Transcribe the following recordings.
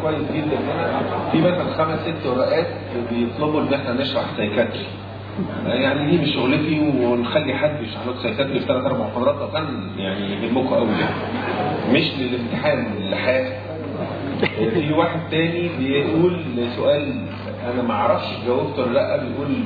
كويس جدا هنا في مثلا 5 6 ورقات بيطلبوا ان احنا نشرح سايكاتري. يعني دي مش شغلتي، ونخلي حد يشرح لكم سايكاتري في 3 4 محاضرات لو كان يعني يهمكم قوي يعني. مش للامتحان اللحاق. في واحد تاني بيقول سؤال انا ما اعرفش جاوبته ولا لا، بيقول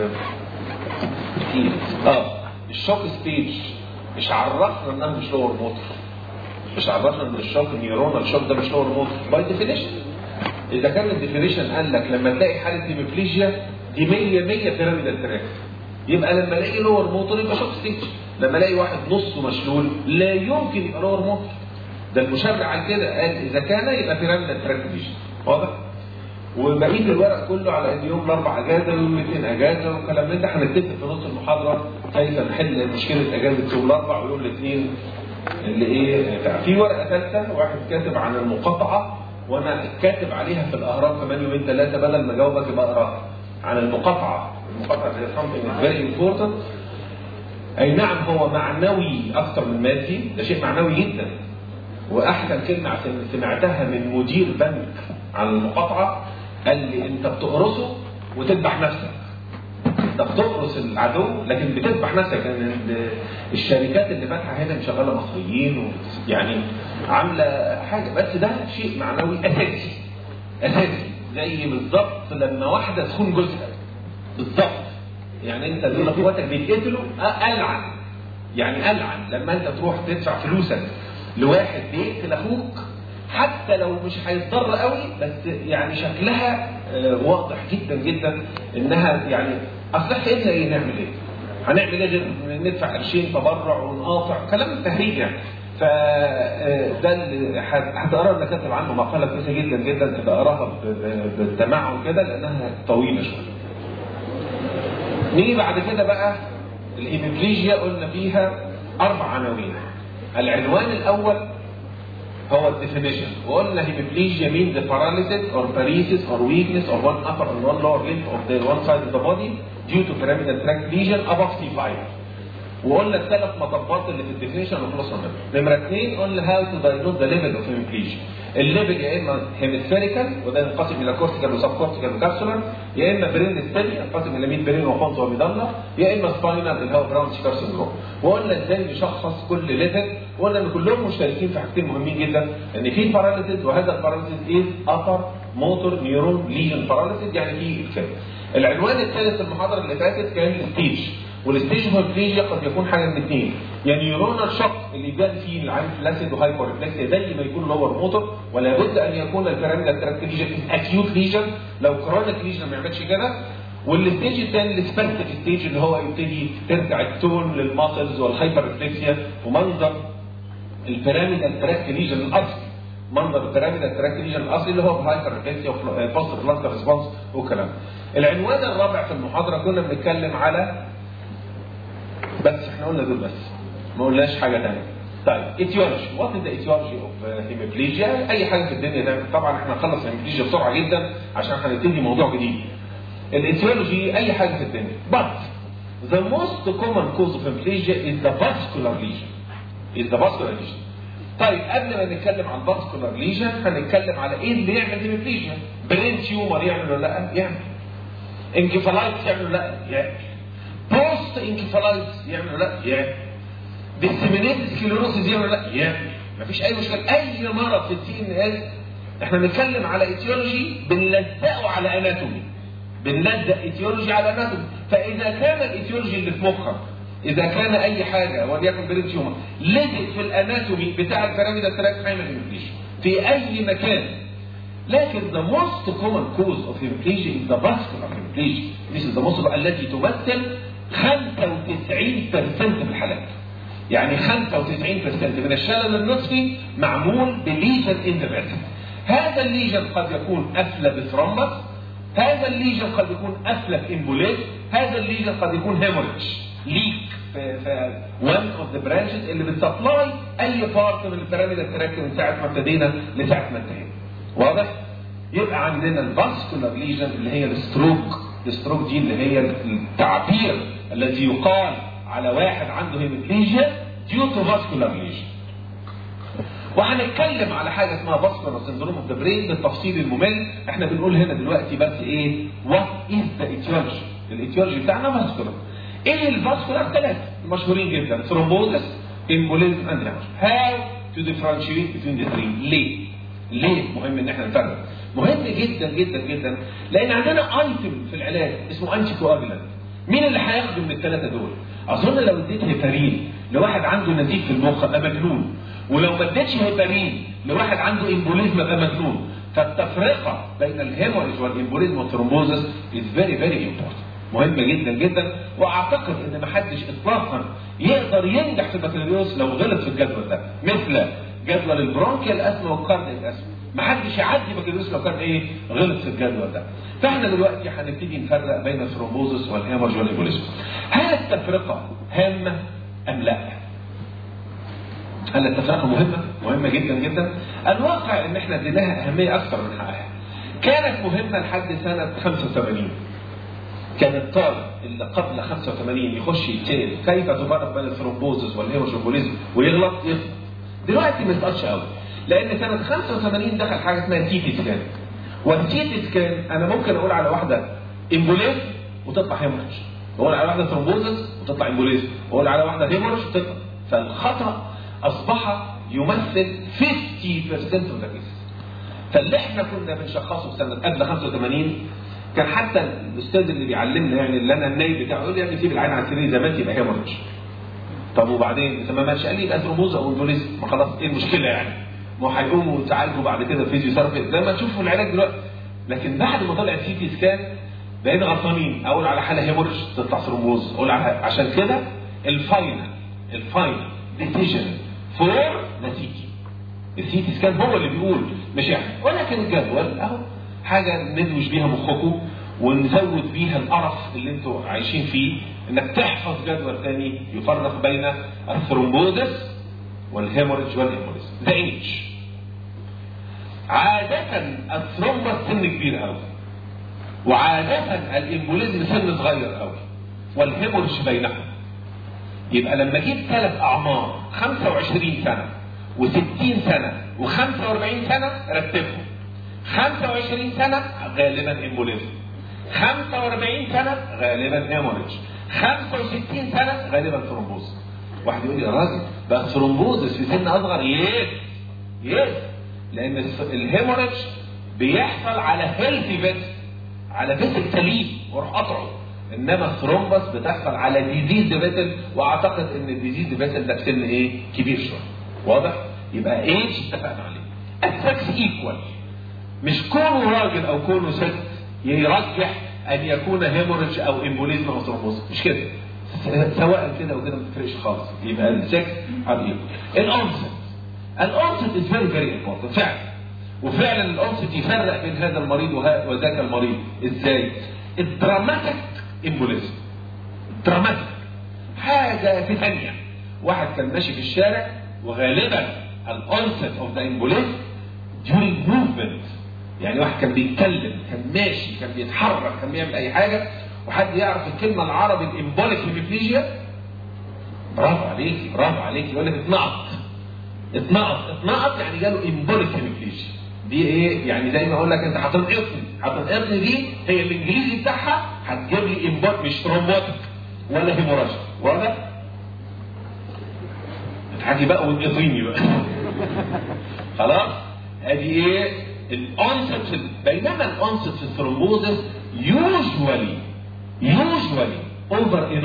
الشوك ستيج مش عرفنا انها مش لور موتور، مش عرفنا ان الشوك نيورونال شوك ده مش لور موتور باي ديفينيشن. اذا كان الديفينيشن قال لك لما تلاقي حاله هيموفليجيا دي 100% بيراميدال تراك، يبقى لما الاقي لور موتور يبقى شوك ستيج. لما الاقي واحد نصه مشلول لا يمكن يبقى لور موتور. ده المشرع على كده قال اذا كان يبقى بيراميدال تراك ديفيجن. واضح؟ وبقيه الورق كله على ان يوم الاربع اجازه ويوم الاثنين اجازه والكلام من ده. هنتفق في نص المحاضره كيف نحل مشكله اجازه يوم الاربع ويوم الاثنين اللي ايه. في ورقه ثالثه واحد كاتب عن المقاطعه وانا كاتب عليها في الاهرام كمان يومين 3 بدل ما اجاوبك يبقى اقراها. عن المقاطعه هي something very important. اي نعم هو معنوي اكثر من مادي، ده شيء معنوي جدا. واحسن كلمه سمعتها من مدير بنك عن المقاطعه قال لي انت بتقرصه وتذبح نفسك. انت بتقرص العدو لكن بتذبح نفسك. يعني الشركات اللي فاتحه هنا مشغله مصريين يعني عامله حاجه، بس ده شيء معنوي اساسي اساسي. زي بالظبط لما واحده تخون جوزها بالظبط. يعني انت دول اخواتك بيتقتلوا العن، يعني العن لما انت تروح تدفع فلوسك لواحد بيقتل اخوك حتى لو مش هيتضر قوي، بس يعني شكلها واضح جدا جدا انها يعني اصل احنا ايه نعمل ايه؟ هنعمل ايه غير ندفع قرشين تبرع ونقاطع كلام تهريج يعني. فده اللي هتقرا لنا كاتب عنه مقاله كويسه جدا جدا، تبقى اقراها بالتمعن كده لانها طويله شويه. نيجي بعد كده بقى الهيموفليجيا قلنا فيها 4 عناوين. العنوان الاول هو الديفينيشن، وقلنا هيموفليجيا means the paralysis or paresis or weakness of one upper and one lower limb of the one side of the body due to pyramidal tract lesion above C5. وقلنا ال3 مطبات اللي في الديفينيشن وخلصنا منها. نمره 2 قلنا how to diagnose the level of hemiplegia. الليفل يا اما هيمسفيريكال وده ينقسم الى كورتيكال وسب كورتيكال وكابسولار، يا اما برين ستيدي ينقسم الى ميد برين وفونز وميدالا، يا اما سباينال اللي هو براون شيكار سيندروم. وقلنا ازاي نشخص كل ليفل، وقلنا ان كلهم مشتركين في حاجتين مهمين جدا، ان في باراليسيس وهذا الباراليسيس از ابر موتور نيورون ليجن باراليسيس، يعني في الكلام. العنوان الثالث المحاضره اللي فاتت كان الستيج، والستيج هيموفليجيا قد يكون حاجه من اثنين، يا نيورونال شوك اللي يبان فيه العين فلاسيد وهايبر ريفلكس زي ما يكون لور موتور، ولا بد ان يكون البيراميدال تراكت ليجن اكيوت ليجن، لو كرونيك ليجن ما يعملش كده. والستيج الثاني السباستيك ستيج اللي هو يبتدي ترجع التون للماسلز والهايبر ريفلكسيا، ومنظر البيراميدال تراكت ليجن الاصلي، منظر البيراميدال تراكت ليجن الاصلي اللي هو بهايبر ريفلكسيا وبوست بلاستر ريسبونس وكلام. العنوان الرابع في المحاضره كنا بنتكلم على، بس احنا قلنا دول بس ما قلناش حاجه ثانيه. طيب ايتيولوجي، وات از ذا ايتيولوجي اوف هيموفليجيا؟ اي حاجه في الدنيا ده طبعا احنا هنخلص الهيموفليجيا بسرعه جدا عشان هنبتدي موضوع جديد. الايتيولوجي اي حاجه في الدنيا، but the most common cause of hemiplegia is the vascular lesion. طيب قبل ما نتكلم عن vascular lesion هنتكلم على ايه اللي يعمل هيموفليجيا. برين تيومر يعمل ولا لا؟ يعمل. انكفالايتس يعمل ولا لا؟ يعمل. بوست انكفالايتس يعمل ولا لا؟ يعمل. ديسيمينيتد سكليروسيس يعمل ولا لا؟ يعمل. مفيش اي مشكله. اي مرض في السي ان اس احنا بنتكلم على ايتيولوجي بنلزقه على اناتومي، بنلزق ايتيولوجي على اناتومي. فاذا كان الايتيولوجي اللي في مخك، اذا كان اي حاجه وليكن برين تيومر لزق في الاناتومي بتاع البيراميدال تراكت هيعمل هيموفليجيا في اي مكان. لكن the most common cause of hemiplegia is the vascular hemiplegia. This is the most التي تمثل 95% في الحالات. يعني 95% من الشلل النصفي معمول بليجن in the vessel. هذا الليجن قد يكون قفله بثرومبس، هذا الليجن قد يكون قفله بامبوليز، هذا الليجن قد يكون هيموريدج ليك في one of the branches اللي بتسبلاي اي بارت من البيراميدال تراكت من ساعه ما ابتدينا لساعه ما انتهينا. واضح؟ يبقى عندنا الفاسكولار ليجن اللي هي الستروك دي اللي هي التعبير الذي يقال على واحد عنده هيموفليجيا due to vascular lesion. وهنتكلم على حاجه اسمها فاسكولار سندروم اوف ذا برين بالتفصيل الممل. احنا بنقول هنا دلوقتي بس ايه وات از ذا ايتيولوجي. الايتيولوجي بتاعنا فاسكولار. ايه الفاسكولار؟ ثلاثه مشهورين جدا: ثرومبوزس، امبوليزم، اند هيموريج. هاو تو ديفرنشيت بين ذا ثري. ليه مهم ان احنا نفرق؟ مهم جدا جدا جدا لان عندنا ايتم في العلاج اسمه انتي كواجولانت. مين اللي هياخده من الثلاثه دول؟ اظن لو اديت هيبارين لواحد عنده نزيف في المخ ابقى مجنون، ولو ما اديتش هيبارين لواحد عنده امبوليزم ابقى مجنون. فالتفرقه بين الهيموريج والامبوليزم والثرومبوزس از فيري فيري امبورتنت، مهمه جدا جدا. واعتقد ان ما حدش اطلاقا يقدر ينجح في البكالوريوس لو غلط في الجدول ده، مثل جدول البرونكيال اسما والكاردياك اسما. ما حدش يعدي بكالوريوس لو كان ايه غلط في الجدول ده. فاحنا دلوقتي هنبتدي نفرق بين الثرومبوزس والهيموريج والامبوليزم. هل التفرقه هامه ام لا؟ هل التفرقه مهمه جدا جدا. الواقع ان احنا اديناها اهميه اكثر من حقها. كانت مهمه لحد سنه 85. كان الطالب اللي قبل 85 يخش يتسال كيف تفرق بين الثرومبوزس والهيموريج والامبوليزم ويغلط يغلط. دلوقتي ما يسقطش قوي، لان سنه 85 دخل حاجه اسمها تي تي سكان. والتي تي سكان انا ممكن اقول على واحده امبوليزم وتطلع هيموريج، واقول على واحده ثرومبوزس وتطلع امبوليزم، واقول على واحده هيموريج وتطلع. فالخطا اصبح يمثل 50% من الكيس. فاللي احنا كنا بنشخصه في سنه قبل 85 كان حتى الاستاذ اللي بيعلمنا يعني اللي انا النايب بتاعه يقول لي يعني سيب العين على السرير زي ما انت يبقى هيموريج. طب وبعدين اذا ما ماشي قال لي يبقى ثرومبوز او امبوليزم، ما خلاص ايه المشكله يعني؟ ما هيقوموا يتعالجوا بعد كده فيزيوثيرابي زي ما تشوفوا العلاج دلوقتي. لكن بعد ما طلع سي تي سكان بقينا غلطانين. اقول على حاله هيموريج تطلع ثرومبوز، اقول على عشان كده الفاينل ديسيجن فور ذا سي تي. السي تي سكان هو اللي بيقول مش احنا، ولكن الجدول اهو حاجه ندوش بيها مخكم ونزود بيها القرف اللي انتوا عايشين فيه، انك تحفظ جدول ثاني يفرق بين الثرومبوزس والهيموريج والامبوليزم. ذا ايج. عادة الثرومبس سن كبير قوي، وعادة الامبوليزم سن صغير قوي، والهيموريج بينهم. يبقى لما اجيب ثلاث اعمار 25 سنة و60 سنة و45 سنة رتبهم. 25 سنة غالبا امبوليزم، 45 سنة غالبا هيموريج، 65 سنة غالبا ثرومبوز. واحد يقول لي يا راجل ده ثرومبوزس في سن اصغر. يس لان الهيموريج بيحصل على هيلثي فيسل، على فيسل سليم وروح قطعه، انما الثرومبس بتحصل على ديزيز فيسل، واعتقد ان الديزيز فيسل ده في سن ايه كبير شويه. واضح؟ يبقى ايج اتفقنا عليه. السكس ايكوال، مش كونه راجل او كونه ست يرجح ان يكون هيموريج او امبوليزم او ثرومبوز، مش كده. سواء كده وكده ما تفرقش خالص. يبقى السكس على الانست از فيري فيري امبورتنت فعلا. وفعلا الانست يفرق بين هذا المريض وذاك المريض. ازاي؟ الدراماتيك امبوليزم، دراماتيك حاجه في ثانيه. واحد كان ماشي في الشارع وغالبا الانست اوف ذا امبوليزم during movement، يعني واحد كان بيتكلم، كان ماشي، كان بيتحرك، كان بيعمل اي حاجه، وحد يعرف الكلمه العربي الامبوليك هيميبليجيا؟ برافو عليكي برافو عليكي. يقول لك اتنقط يعني جاله امبوليك هيميبليجيا. دي ايه يعني؟ زي ما اقول لك انت هتنقطني دي هي الانجليزي بتاعها هتجيب لي امبوليك، مش ترومبوتيك ولا هيموراجيك. واضح؟ تضحكي بقى وانقطيني بقى. خلاص؟ ادي ايه الانست. بينما الانست في الثرومبوزس يوجوالي اوفر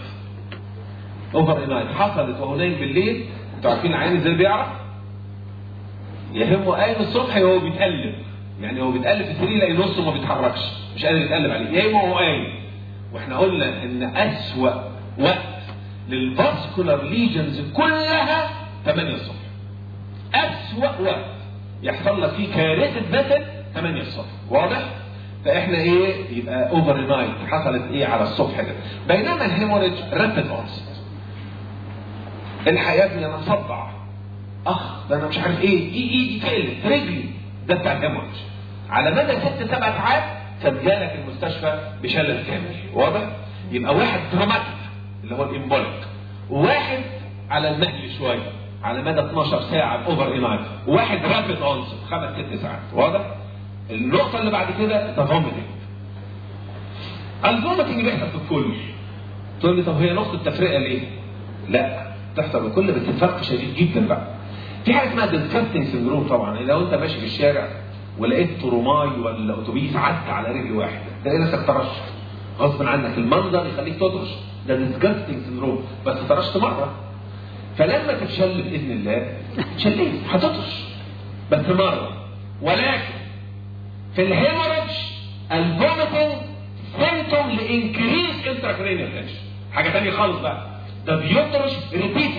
نايت. حصلت وهو نايم بالليل. انتوا عارفين العين ازاي بيعرف؟ يهمه قايم الصبح وهو بيتقلب، يعني هو بيتقلب في السرير يلاقي نصه ما بيتحركش، مش قادر يتقلب عليه، يهمه وهو قايم. واحنا قلنا ان اسوأ وقت للفاسكولار ليجنز كلها 8 الصبح. اسوأ وقت يحصل لك فيه كارثه بتل 8 الصبح. واضح؟ فاحنا ايه يبقى اوفر نايت حصلت ايه على الصبح كده. بينما الهيموريج رابيد اونست. الحياه دي انا مصدع، ده انا مش عارف ايه، ايدي تقلت، رجلي، ده بتاع الهيموريج. على مدى 6-7 ساعات كان جالك المستشفى بشلل كامل. واضح؟ يبقى واحد دراماتيك اللي هو الامبوليك، وواحد على المهل شويه على مدى 12 ساعه اوفر اينايت، وواحد رابيد اونست 5-6 ساعات. واضح؟ النقطه اللي بعد كده ده فوميتنج. الفوميتنج بيحصل في الكل. تقول لي طب هي نقطه التفرقه ليه؟ لا، بتحصل في الكل بس الفرق شديد جدا بقى. في حاجه اسمها ديسكاستنج سندروم. طبعا لو انت ماشي في الشارع ولقيت ترماي ولا اتوبيس عدى على رجل واحد تلاقي نفسك طرشت غصب عنك، المنظر يخليك تطرش، ده ديسكاستنج سندروم. بس طرشت مره، فلما تتشل باذن الله تشليت هتطرش بس مره. ولكن في الهيموريدج الفوميتنج سيمتوم لانكريز انتراكرينيال تنشن، حاجه ثانيه خالص بقى. ده بيطرش ريبيتد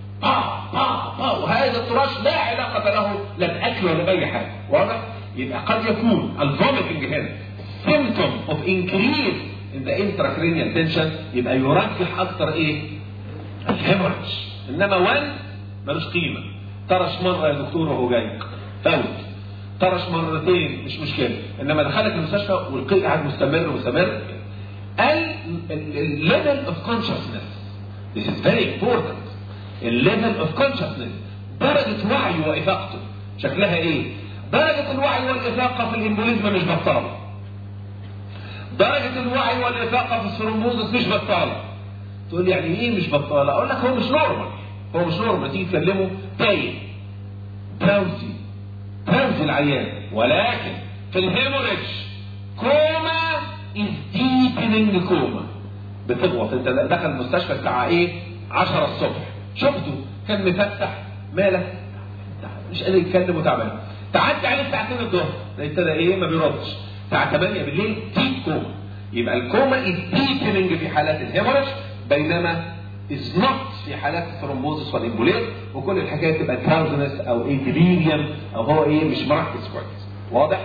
وهذا الطراش لا علاقه له لا باكل ولا باي حاجه. واضح؟ يبقى قد يكون الفوميتنج هنا symptom of increase in the intracranial tension، يبقى يرجح اكثر ايه؟ الهيموريدج. انما وان ملوش قيمه. طرش مره يا دكتور وهو جاي فوت، طرش مرتين مش مشكله، انما دخلك المستشفى والقيء قاعد مستمر. الليفل اوف كونشسنس this is very important. الليفل اوف كونشسنس، درجه وعي وافاقته شكلها ايه؟ درجه الوعي والافاقه في الامبوليزم مش بطاله، درجه الوعي والافاقه في الثرومبوزس مش بطاله. تقول لي يعني ايه مش بطاله؟ اقول لك هو مش نورمال، هو مش نورمال. تيجي تكلمه تايه دراوسي العيان. ولكن في الهيموريدج كوما از ديبنينج كوما، بتغوط. انت دخل المستشفى الساعه ايه؟ 10 الصبح، شفته كان مفتح، مالك؟ مش قادر يتكلم وتعبان. تعدي عليه الساعه 2 الظهر ابتدى ايه؟ ما بيردش. الساعه 8 بالليل ديب كوما. يبقى الكوما از ديبنينج في حالات الهيموريدج، بينما is not في حالات الثرومبوزس والامبوليز. وكل الحكايه تبقى تراوزنس او ايه ديليريوم او هو ايه مش مركز كويس. واضح؟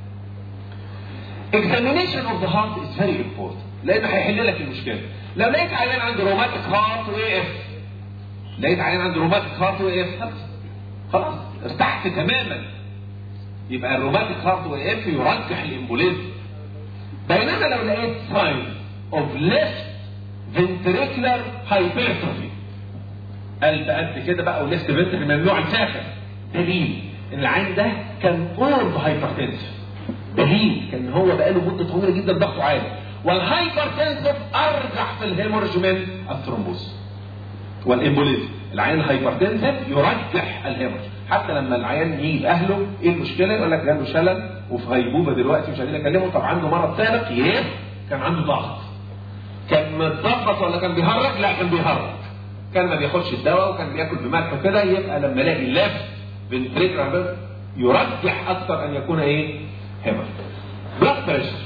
examination of the heart is very important لانه هيحل لك المشكله. لو لقيت عيان عنده روماتيك هارت واقف، لقيت عيان عنده روماتيك هارت واقف، خلاص ارتحت تماما. يبقى الروماتيك هارت واقف يرجح الامبوليز. بينما لو لقيت sign of left ventricular hypertrophy، قلب قد كده بقى وليفت فنتريكل من النوع الفاخر، دليل ان العين ده كان اورد هايبرتنسف، دليل كان هو بقاله مده طويله جدا ضغطه عالي. والهايبرتنسف ارجح في الهيموريج من الثرومبوز والامبوليزم. العيان الهايبرتنسف يرجح الهيموريج. حتى لما العيان يجي باهله ايه المشكله؟ يقول لك جاله شلل وفي غيبوبه دلوقتي مش قادرين نكلمه. طب عنده مرض سابق؟ كان عنده ضغط. كان متضغط ولا كان بيهرج؟ لا كان بيهرج. كان ما بياخدش الدواء وكان بياكل بملح كده. يبقى لما الاقي اللف فنتريكولار يرجح اكثر ان يكون ايه؟ هيموريج. بلاد بريشر.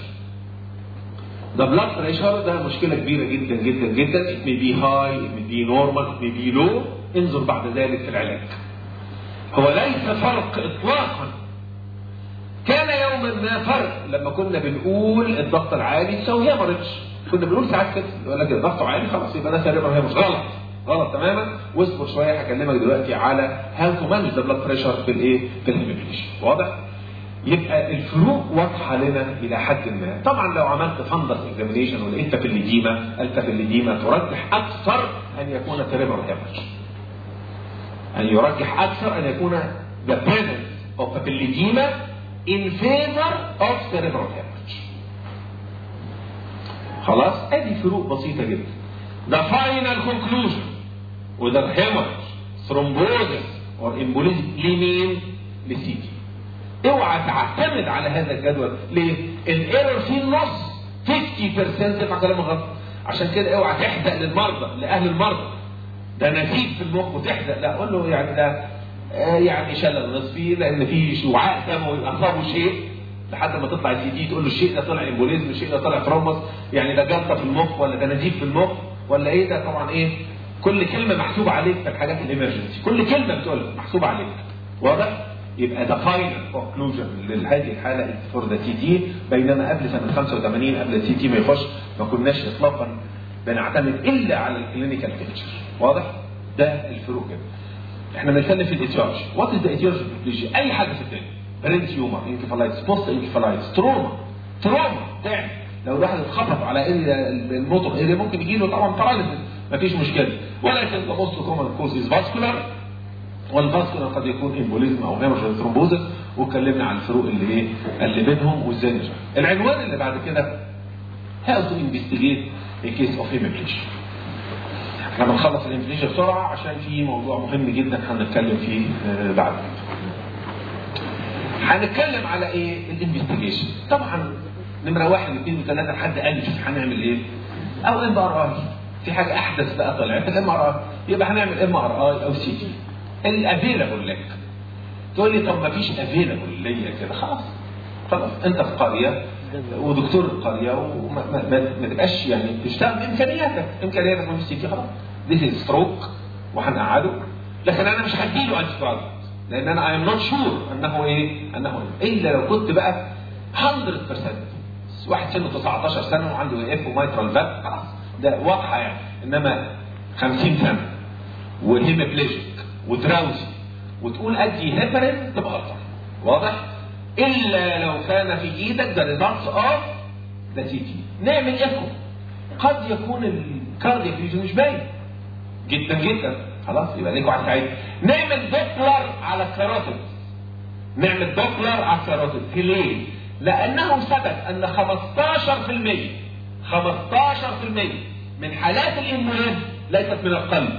ده بلاد بريشر ده مشكله كبيره جدا جدا جدا. it may be high, it may be normal, it may be low. انظر بعد ذلك في العلاج. هو ليس فرق اطلاقا. كان يوما ما فرق لما كنا بنقول الضغط العالي يساوي هيموريج. كنا بنقول ساعات كده يقول لك الضغط عالي خلاص يبقى ده سيريبرال هيموريج. غلط تماما. واصبر شويه هكلمك دلوقتي على هاو تو مانج ذا بلاد بريشر في الايه؟ في الهيموريج. واضح؟ يبقى الفروق واضحه لنا الى حد ما. طبعا لو عملت فندس اكزامينيشن ولقيت التافيليديما ترجح اكثر ان يكون سيريبرال هيموريج. ان يرجح اكثر ان يكون the presence of papilledema in favor of cerebral hemorrhage. خلاص؟ ادي فروق بسيطه جدا. The final conclusion whether hemorrhage, thrombosis or embolism لمين؟ للسي تي. اوعى تعتمد على هذا الجدول. ليه؟ الايرور فيه النص 50% يطلع كلام غلط. عشان كده اوعى تحدق للمرضى، لاهل المرضى. ده نزيف في المخ وتحدق. لا قول له يعني ده يعني شلل نصفي لان في شعاع دموي اصابه شيء، لحد ما تطلع السي تي تقول له الشيء ده طلع امبوليزم، الشيء ده طلع ترومبس، يعني ده جلطه في المخ ولا ده نزيف في المخ ولا ايه ده. طبعا ايه كل كلمه محسوبه عليك في الحاجات الامرجنسي، كل كلمه بتقولها محسوبه عليك. واضح؟ يبقى ده فاينل كونكلوجن لهذه الحاله فور ذا سي تي. بينما قبل سنه 85 قبل السي تي ما يخش ما كناش اطلاقا بنعتمد الا على الكلينيكال بيكتشر. واضح؟ ده الفروق كده. احنا بنتكلم في الاتيولوجي. وات از ذا ايتيولوجي؟ اي حاجه في الدنيا، برين تيومر، انكفالايتس، بوست انكفالايتس، تروما تاني. لو واحد اتخبط على الموتور ممكن يجي له طبعا باراليسيس، مفيش مشكله. ولكن the most common cause is vascular والفاسكولار قد يكون امبوليزم او هيموريج ثرومبوزس، واتكلمنا عن الفروق اللي بينهم وازاي نشرح. العنوان اللي بعد كده how to investigate a case of hemiplegia. احنا بنخلص الهيمiplegia بسرعه عشان في موضوع مهم جدا هنتكلم فيه بعد. هنتكلم على ايه؟ الانفستيجيشن. طبعا نمره 1 و2 و3 لحد قال شوف هنعمل ايه؟ او ام ار اي. في حاجه احدث بقى طلعت الام ار اي، يبقى هنعمل ام ار اي او سي تي. الافيلابل لك. تقول لي طب ما فيش افيلابل ليا كده، خلاص انت في قريه ودكتور القريه وما تبقاش يعني تشتغل بامكانياتك ما فيش سي تي، خلاص دي ستروك وهنقعده، لكن انا مش هديله انتي، لان انا I am not sure انه الا لو كنت بقى 100% واحد سنه 19 سنه وعنده اف ومايترال فالف، خلاص ده واضحه يعني. انما 50 سنه وهيميبليجيك ودراوزي وتقول ادي هيبرين تبقى غلطان، واضح؟ الا لو كان في ايدك ذا ريزلتس اوف ذا سي تي. نعمل ايكو، قد يكون الكاردياك ليجن مش باين جدا، خلاص يبقى ليكوا على السعيد. نعمل دوبلر على الكاروتيد، ليه؟ لانه ثبت ان 15% من حالات الامبوليزم ليست من القلب.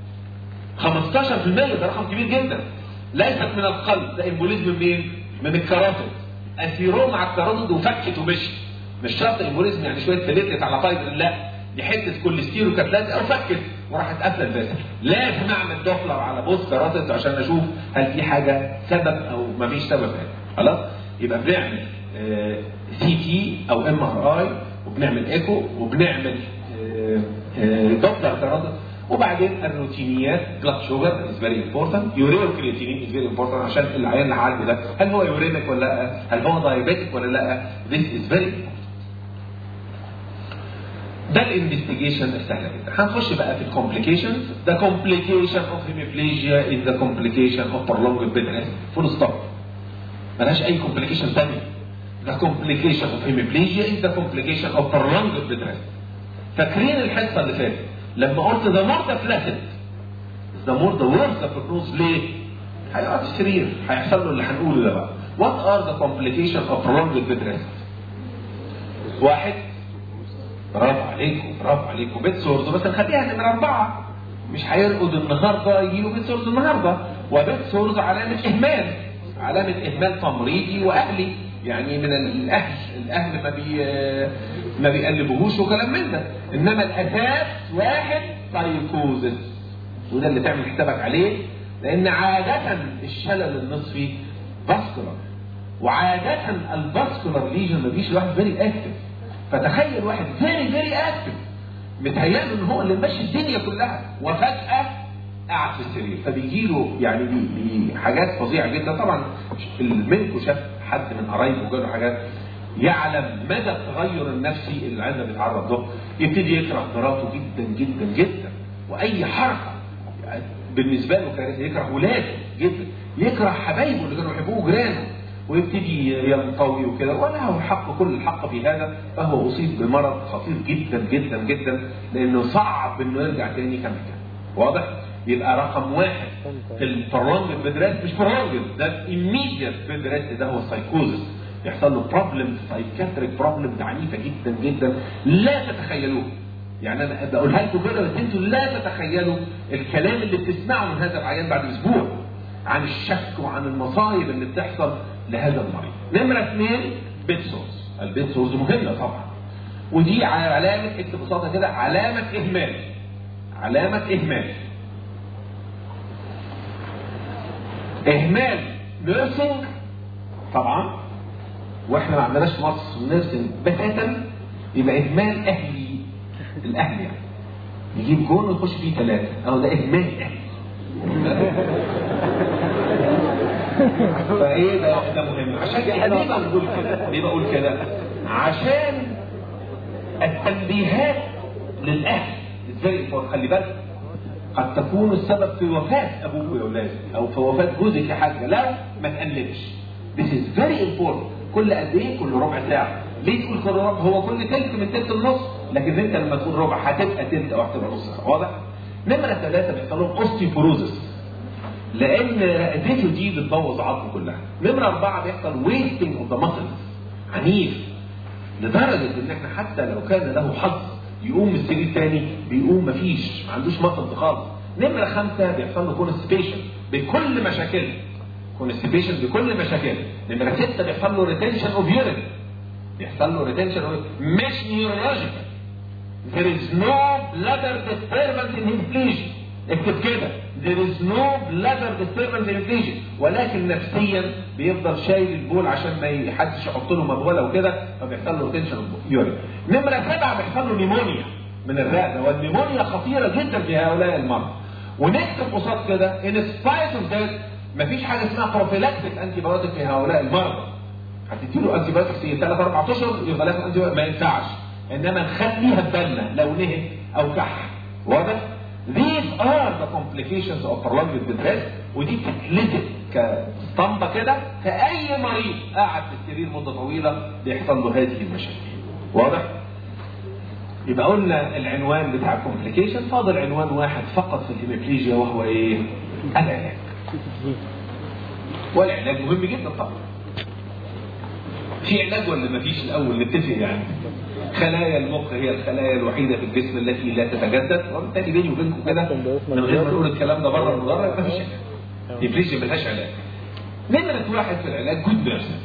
15% ده رقم كبير جدا. ليست من القلب، ده امبوليزم منين؟ من الكاروتيد. اثيروه مع الكاروتيد وفكت ومشي. مش شرط امبوليزم يعني شويه بليتلت على فايبر، لا، دي حته كوليسترول كانت لازقه وفكت وراحت قافله الفاسل. لازم اعمل دوبلر على بوست كاروتيد عشان اشوف هل في حاجه سبب او ما فيش سبب هنا. خلاص؟ يبقى بنعمل سي تي او ام ار اي، وبنعمل ايكو، وبنعمل دوبلر كاروتيد، وبعدين الروتينيات بلاد شوجر از فيري امبورتنت، يوريا وكرياتينين از فيري امبورتنت عشان العيان اللي عالجه ده هل هو يوريميك ولا لا؟ هل هو دايابيتيك ولا لا؟ ذيس از فيري امبورتنت. ده الانفستيجيشن السهله جدا. هنخش بقى في الكومبليكيشنز. The complication of hemiplegia is the complication of prolonged bed rest. فول ستوب. ملهاش اي كومبليكيشن ثانيه. The complication of hemiplegia is the complication of prolonged bed rest. فاكرين الحصه اللي فاتت لما قلت the more the flaccid the more the worse the prognosis. ليه؟ هيقعد في السرير، هيحصل له اللي هنقوله ده بقى. What are the complications of prolonged bed rest؟ 1 برافو عليكم بيت سورز، بس نخليها نمرة 4. مش هيرقد النهارده يجيله بيت سورز النهارده، وبيت سورز علامة إهمال تمريضي وأهلي، يعني من الأهل ما بيقلبوهوش وكلام من ده. إنما الأساس 1 سايكوزس، وده اللي تعمل حسابك عليه، لأن عادة الشلل النصفي فاسكولار، وعادة الفاسكولار ليجن ما بيجيش الواحد فيري اكتف. فتخيل واحد فيري اكتف متهيأله ان هو اللي ماشي الدنيا كلها، وفجأة قاعد في السرير، فبيجيله يعني دي حاجات فظيعة جدا. طبعا منكم شاف حد من قرايبه جاله حاجات، يعلم مدى التغير النفسي اللي العيان بيتعرض له. يبتدي يكره مراته جدا، واي حركة بالنسبة له كارثة. يكره ولاده جدا، يكره حبايبه اللي كانوا يحبوه جيرانه، ويبتدي ينطوي وكده، وله الحق كل الحق في هذا. فهو اصيب بمرض خطير جدا، لانه صعب انه يرجع تاني كما كان. واضح؟ يبقى رقم 1 في البرولونجد بيد ريست، مش برولونجد، ده immediate بيد ريست، ده هو السايكوزس. يحصل له بروبلم، سايكاتريك بروبلم عنيفه جدا لا تتخيلوه. يعني انا بقولها لكم كده، بس انتوا لا تتخيلوا الكلام اللي بتسمعه من هذا العيان بعد اسبوع عن الشك وعن المصايب اللي بتحصل لهذا المريض. نمرة 2 بيت سورس. البيت سورس مهمة طبعا، ودي علامة، اكتب ببساطة كده، علامة إهمال نيرسينج طبعا، واحنا ما عندناش في مصر نيرسينج بتاتا، يبقى إهمال الأهل يعني يجيب جون ويخش فيه 3، أهو ده إهمال أهلي. فايه ده مهم. عشان ليه بقول كده؟ عشان التنبيهات للاهل ازاي. خلي بالك قد تكون السبب في وفاه ابوك يا اولاد، او في وفاه جوزك يا حاجه، لا ما تقلبش. This is very important. كل قد ايه؟ كل ربع ساعه. ليه تقول كل ربع؟ هو كل تلت من تلت النص، لكن انت لما تقول ربع هتبقى تلت او هتبقى نص. واضح؟ نمره 3 بيحصل لهم اوستيوبوروزس. لان رقبته دي بتبوظ عظمه كلها. نمره 4 بيحصل ويستنج اوف ذا ماسلز عنيف، لدرجه ان احنا حتى لو كان له حظ يقوم من السرير تاني بيقوم مفيش، ما عندوش ماسلز خالص. نمره 5 بيحصل له كونستيبيشن بكل مشاكله. كونستيبيشن بكل مشاكله. نمره 6 بيحصل له ريتنشن اوف يورين. بيحصل له ريتنشن مش نيورولوجيكال. There is no bladder disturbance in his lesion. اكتب كده there is no bladder disturbance in his lesion. ولكن نفسيا بيفضل شايل البول عشان ما حدش يحط له مبوله وكده، فبيحصل له ريتنشن اوف يورين. نمره 7 بيحصل له نيمونيا من الرئه، والنيمونيا خطيره جدا في هؤلاء المرضى. ونكتب قصاد كده in spite of that مفيش حاجه اسمها بروفيلاكتيك انتي بايوتيك في هؤلاء المرضى. هتديله انتي بايوتيك في 3-4 اشهر يبقى لازم انتي ما ينفعش، انما نخليها في بالنا لو نهج او كح. واضح؟ These are the complications of prolonged bed rest، ودي بتتلزق كاسطمبه كده في اي مريض قاعد في السرير مده طويله بيحصل له هذه المشاكل. واضح؟ يبقى قلنا العنوان بتاع الكومبليكيشن، فاضل عنوان واحد فقط في الهيميبليجيا وهو ايه؟ العلاج. والعلاج مهم جدا طبعا. في علاج ولا مفيش؟ الاول نتفق يعني. خلايا المخ هي الخلايا الوحيده في الجسم التي لا تتجدد، وبالتالي بيني وبينكم كده من غير ما نقول الكلام ده بره المدرج مفيش علاج. الهيميبليجيا ملهاش علاج. نمرة 1 في العلاج جود نيرسينج.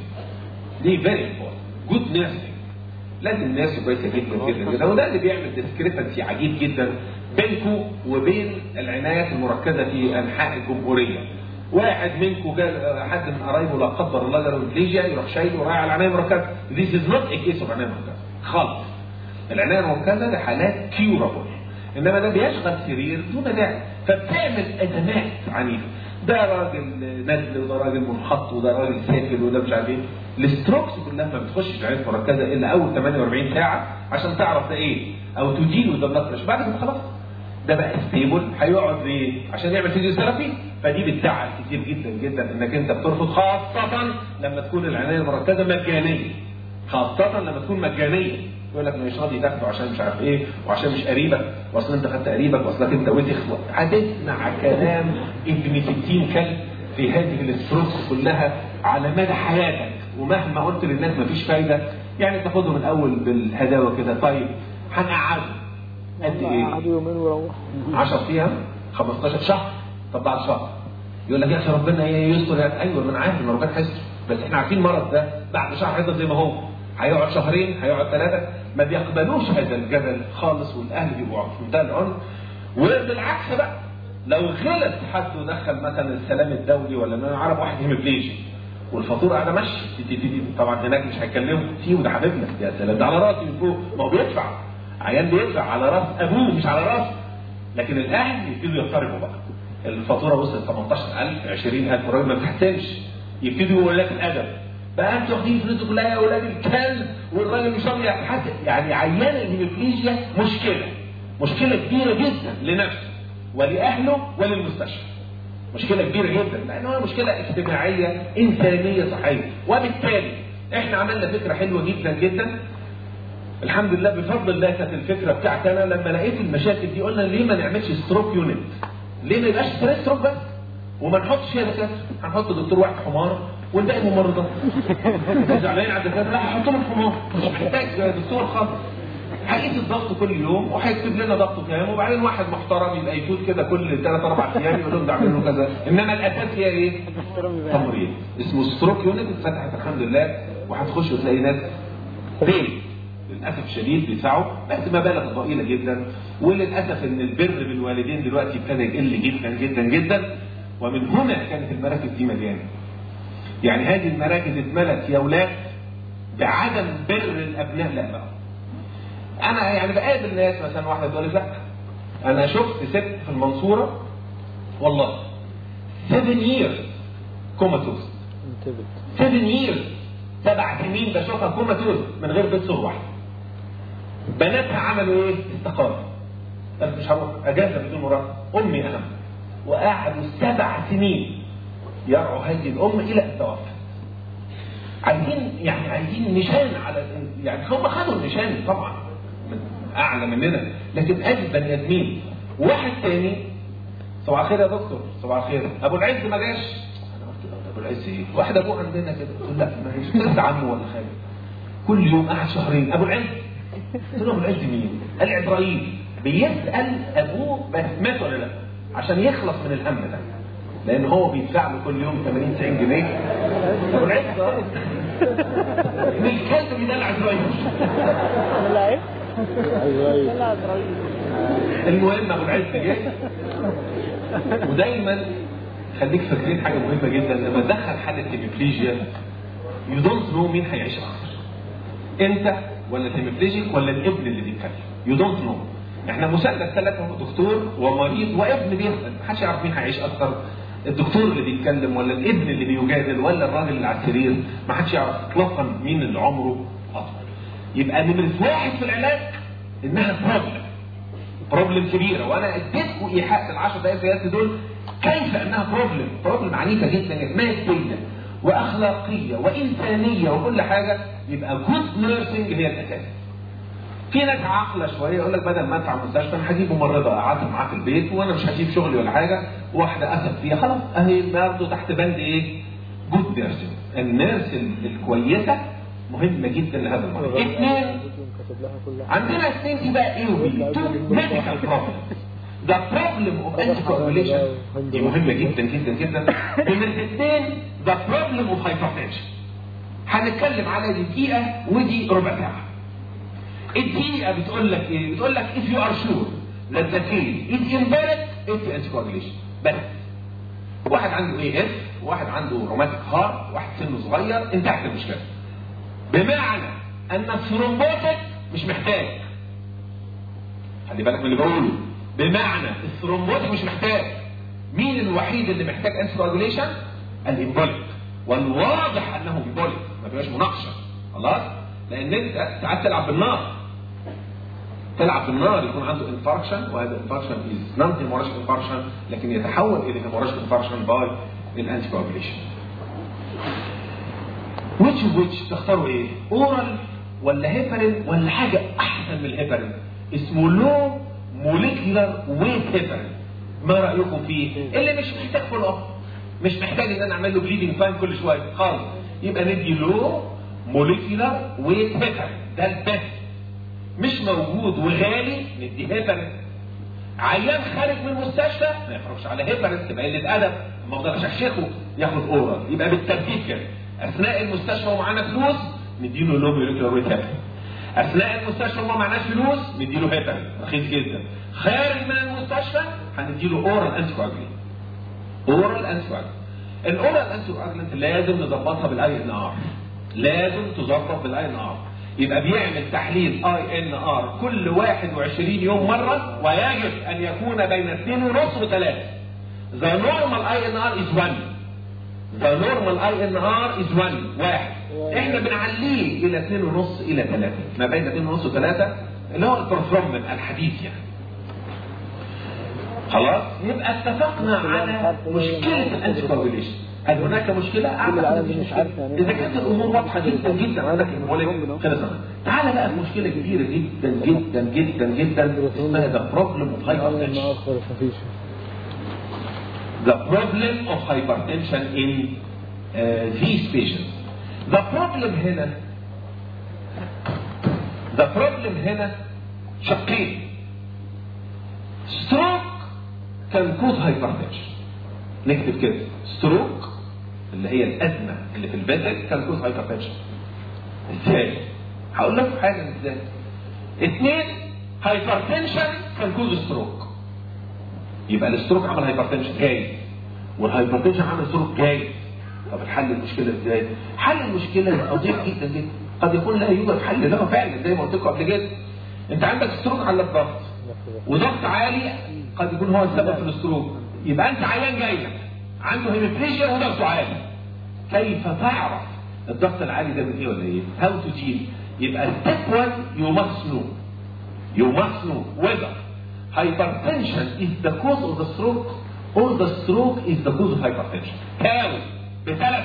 دي فيري امبورتنت. جود نيرسينج. لازم الناس كويسه جدا جدا جدا، وده اللي بيعمل ديسكريبنسي عجيب جدا بينكم وبين العنايات المركزه في انحاء الجمهوريه. واحد منكم جاء حد من قرايبه لا قدر الله جاله هيميبليجيا يروح شايله ورايح على العنايه المركزه. This is not a case of عنايه مركزه خالص. العنايه المركزه لحالات كيورابل، انما ده بيشغل سرير دون داعي، فبتعمل ازمات عنيفه. ده راجل نزل وده راجل منحط وده راجل ساكن وده مش عارف ايه. الستروكس كلها ما بتخشش العنايه المركزه الا اول 48 ساعه عشان تعرف ده ايه، او تديله ده بلطش. بعد كده خلاص ده بقى ستيبل، هيقعد ليه؟ عشان يعمل فيزيوثيرابي. فدي بتزعل كتير جدا جدا انك انت بترفض، خاصه لما تكون العنايه المركزه مجانيه. خاصه لما تكون مجانيه، يقول لك مش راضي تاخده عشان مش عارف ايه، وعشان مش قريبك، واصل انت خدت قريبك، واصلك انت وسخ. هتسمع كلام ابن 60 كلب في هذه الستروكس كلها على مدى حياتك، ومهما قلت للناس مفيش فايده. يعني تاخده من اول بالهداوه كده. طيب هنقعده قد ايه؟ قعدوا يومين وروح 10 ايام 15 شهر. طب بعد شهر يقول لك يا اخي ربنا يستر. ايوه ما انا عارف ان ربنا هيستر، بس احنا عارفين المرض ده بعد شهر هيفضل زي ما هو، هيقعد شهرين، هيقعد 3. ما بيقبلوش هذا الجدل خالص، والاهل بيبقوا في منتهى العنف. وبالعكس بقى لو غلط حد ودخل مثلا السلام الدولي ولا ما عرف واحد هيميبليجيا والفاتوره قاعده ماشيه، طبعا هناك مش هيتكلموا فيه، وده حبيبنا يا سلام ده على راسي من فوق. ما هو بيدفع عيان، بيدفع على راس ابوه مش على راسه. لكن الاهل يبتدوا يضطربوا بقى. الفاتوره وصلت 18,000 20,000، الراجل ما بيحسنش، يبتدوا يقول لك الادب بقى انتوا واخدين فلوسكم كلها يا اولاد الكلب، والراجل مش راضي يحاسب. يعني عيان الهيميبليجيا مشكله كبيره جدا لنفسه ولاهله وللمستشفى. مشكله كبيره جدا لانها مشكله اجتماعيه انسانيه صحيه. وبالتالي احنا عملنا فكره حلوه جدا جدا الحمد لله بفضل الله. كانت الفكره بتاعتي انا لما لقيت المشاكل دي قلنا ليه ما نعملش ستروك يونت؟ ليه ما يبقاش ستروك بس وما نحطش فيها دكاتره؟ هنحط دكتور واحد حمار والباقي ممرضات. زعلانين على الدكاتره؟ لا هحط لهم حمار، مش محتاج دكتور خالص. هيقيس الضغط كل يوم وهيكتب لنا ضغطه كام، وبعدين واحد محترم يبقى يفوت كده كل 3-4 ايام يقول لهم ده اعمل له كذا. انما الاساس هي ايه؟ تمريض. اسمه ستروك يونت، اتفتحت الحمد لله، وهتخش وتلاقي ناس فين للاسف الشديد بيدفعوا بس مبالغ ضئيله جدا. وللاسف ان البر بالوالدين دلوقتي ابتدى يقل جدا جدا جدا، ومن هنا كانت المراكز دي مليانه. يعني هذه المراكز اتملت يا اولاد بعدم بر الابناء لابائهم. انا يعني بقابل ناس مثلا واحده تقول لي لا انا شفت ست في المنصوره والله 7 years كوماتوز. 7 years 7 سنين بشوفها كوماتوز من غير بيت صور واحده. بناتها عملوا ايه؟ استقالوا. قالت مش هروح اجازه بدون مرافق، امي اهم. وقعدوا 7 سنين يرعوا هذه الام الى ان توفت. عايزين نشان على يعني هم خدوا النشان طبعا من اعلى مننا، لكن ادي بني ادمين. واحد تاني صباح الخير يا دكتور. صباح الخير. ابو العز ما جاش. انا قلت ابو العز ايه؟ واحد ابوه عندنا كده. قلت له لا ما هيش ولد عمه ولا حاجه. كل يوم قعد شهرين ابو العز. قلت له ابو العز مين؟ قال لي ابراهيم. بيسال ابوه بس مات ولا لا عشان يخلص من الهم ده، لان هو بيدفع له كل يوم 80 90 جنيه. ابو العز من الكلب بيدلع ابراهيم. المهم ابو العز جه. ودايما خليك فاكرين حاجه مهمه جدا، لما تدخل حاله هيميبليجيا يو دونت نو مين هيعيش اكتر، انت ولا هيميبليجيك ولا الابن اللي بيتكلم. يو دونت نو. احنا مثلث ثلاثه، دكتور ومريض وابن بيسال، محدش يعرف مين هيعيش اكتر، الدكتور اللي بيتكلم ولا الابن اللي بيجادل ولا الراجل اللي على السرير. ما حدش يعرف اطلاقا مين اللي عمره اطول. يبقى نمرة واحد في العلاج انها بروبلم كبيره، وانا اديتكم ايحاء في ال10 دقائق الجايه دول كيف انها بروبلم عنيفه جدا، ماديه واخلاقيه وانسانيه وكل حاجه. يبقى جود نيرسينج هي الاساس. في ناس عاقله شويه يقول لك بدل ما ادفع المستشفى انا هجيب ممرضه اقعدها معاه في البيت وانا مش هجيب شغلي ولا حاجه، واحده اثق فيها خلاص اهي برضه تحت بند ايه؟ جود نيرسينج. النيرس الكويسه مهمه جدا لهذا المرض. اثنين عندنا اثنين دي بقى ايه وبي؟ تو ميديكال بروبلم. The problem of anticoagulation دي مهمه جدا جدا جدا. نمرة اثنين the problem of hypertension. هنتكلم على دي دقيقه ودي ربع ساعه. الدقيقه بتقول لك ايه؟ بتقول لك if you are sure that the case is invalid it's anticoagulation بس. واحد عنده ايه اس، واحد عنده روماتيك هارت، واحد سنه صغير، انتهت المشكله. بمعنى ان الثرومبوتيك مش محتاج. خلي بالك من اللي بقوله. بمعنى الثرومبوتيك مش محتاج. مين الوحيد اللي محتاج انتيكواجوليشن؟ الامبوليك. والواضح انه امبوليك، ما فيهاش مناقشه. خلاص؟ لان انت ساعات تلعب بالنار. تلعب بالنار يكون عنده انفاركشن، وهذا الانفاركشن از نون هيموراجيك انفاركشن، لكن يتحول الى هيموراجيك انفاركشن باي الانتيكواجوليشن. which تختاروا ايه؟ اورال ولا هيبرين ولا حاجه احسن من الهيبرين اسمه لو موليكيولار ويت هيبرين. ما رايكم فيه؟ اللي مش محتاج فول اب، مش محتاج ان انا اعمل له بليدنج تايم كل شويه خالص، يبقى ندي لو موليكيولار ويت هيبرين. ده البست. مش موجود وغالي ندي هيبرين. عيان خارج من المستشفى ما يخرجش على هيبرين، تبقى قله ادب، ما اقدرش اشخشخه ياخد اورال. يبقى بالترتيب كده، اثناء المستشفى ومعانا فلوس نديله لو موليكيولار ويت هيبرين. اثناء المستشفى وما معناش فلوس نديله هيبرين رخيص جدا. خارج من المستشفى هنديله اورال انتيكواجولانت. اورال انتيكواجولانت. الاورال انتيكواجولانت لازم نظبطها بالاي ان ار. لازم تظبط بالاي ان ار. يبقى بيعمل تحليل اي ان ار كل 21 يوم مره، ويجب ان يكون بين 2.5 و3. The normal INR is 1. The normal INR is 1. احنا بنعليه الى 2.5 الى 3، ما بين 2.5 و 3 اللي هو البرفورمن الحديث يعني. خلاص؟ يبقى اتفقنا على مشكله الانتيكواجوليشن. هل هناك مشكله؟ اعتقد مفيش مشكله. اذا كانت الامور واضحه جدا جدا عندك خلص. تعالى بقى مشكله كبيره جدا جدا جدا جدا اسمها ذا بروبلم اوف هايبرتنشن. The problem of hypertension in these patients. The problem هنا شقين. stroke can cause hypertension. نكتب كده stroke اللي هي الأزمة اللي في الفيزل can cause hypertension. ازاي؟ هقول لكم حاجة ازاي. 2 hypertension can cause stroke. يبقى الستروك عمل هايبرتنشن جاي، والهايبرتنشن عمل ستروك جاي. طب الحل المشكله ازاي؟ حل المشكله بسيط جدا جدا. قد يكون لا يوجد حل له فعلا زي ما قلت لكم قبل كده. انت عندك ستروك على الضغط، وضغط عالي قد يكون هو السبب في الستروك. يبقى انت عيان جاي لك عنده هيموبليجيا وضغطه عالي. كيف تعرف الضغط العالي ده من ايه ولا ايه؟ هاو تو ديل. يبقى ستيب 1 يو ماست نو whether hypertension is the cause of the stroke or the stroke is the cause of hypertension. هاو بثلاث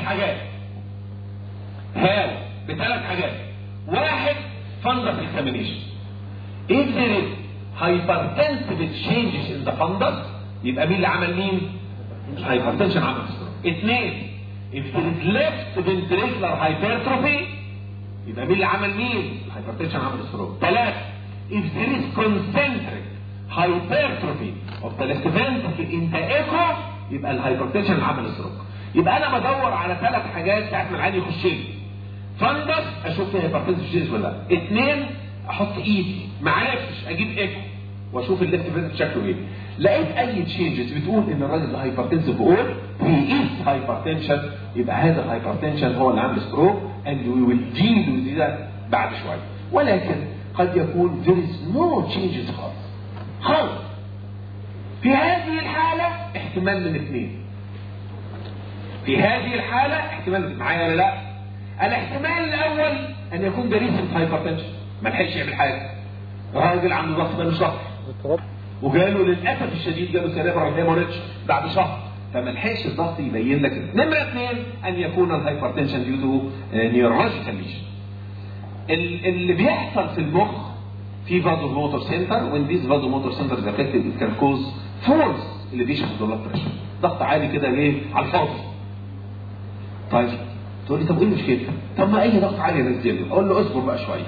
حاجات. واحد fundus examination. If there is hypertensive changes in the fundus يبقى مين اللي عمل مين؟ هايبرتنشن عمل ستروك. 2 if there is left ventricular hypertrophy يبقى مين اللي عمل مين؟ الهايبرتنشن عمل ستروك. 3 if there is concentric hypertrophy of the left ventricle in the echo يبقى الهايبرتنشن عمل ستروك. يبقى انا بدور على 3 حاجات ساعه ما العيان يخش لي. فندس اشوف فيها هايبرتنشن ولا لا. 2 احط ايدي ما عرفتش اجيب ايكو واشوف الليفت فنتريكل شكله ايه. لقيت اي تشينجز بتقول ان الراجل ده هايبرتنسيف اور هي از هايبرتنشن يبقى هذا الهايبرتنشن هو اللي عامل ستروك اند وي ويل ديل وذ ذات بعد شويه. ولكن قد يكون there is no changes خالص. في هذه الحالة احتمال من 2. في هذه الحالة احتمال معايا ولا لا؟ الاحتمال الأول أن يكون ده ريسنت هايبرتنشن ما لحقش يعمل حاجة. راجل عنده ضغط بقاله شهر وجاله للأسف الشديد جاله سيريبرال هيموريدج بعد شهر فما لحقش الضغط يبين لك. نمرة 2 أن يكون الهايبرتنشن ديو تو نيورولوجيكال ليشن. اللي بيحصل في المخ في فازوموتور سنتر وين ذيس فازوموتور سنتر از افكتد ات كان كوز فورس اليفيشن اوف ذا بلاد بريشر. ضغط عالي كده ليه؟ على الفاضي. طيب تقول لي طب ايه المشكله؟ طب ما اي ضغط عالي نزله. اقول له اصبر بقى شويه.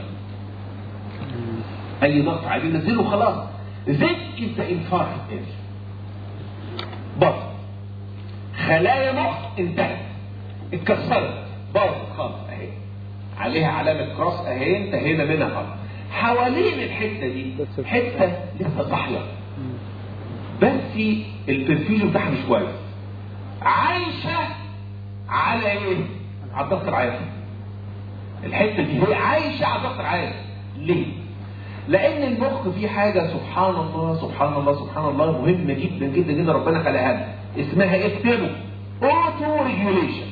اي ضغط عالي نزله خلاص. This is the infarct area. برضه خلايا مخ انتهت اتكسرت باظت خالص اهي عليها علامه كروس اهي انتهينا منها خالص. حوالين الحته دي حته لسه صاحيه بس البرفيوجن بتاعها مش كويس عايشه على ايه؟ على الضغط العالي. الحته دي هي عايشه على الضغط العالي. ليه؟ لان المخ فيه حاجه سبحان الله سبحان الله سبحان الله مهمه جدا جدا جدا ربنا خلقها لنا اسمها اكتبه اوتو ريجوليشن.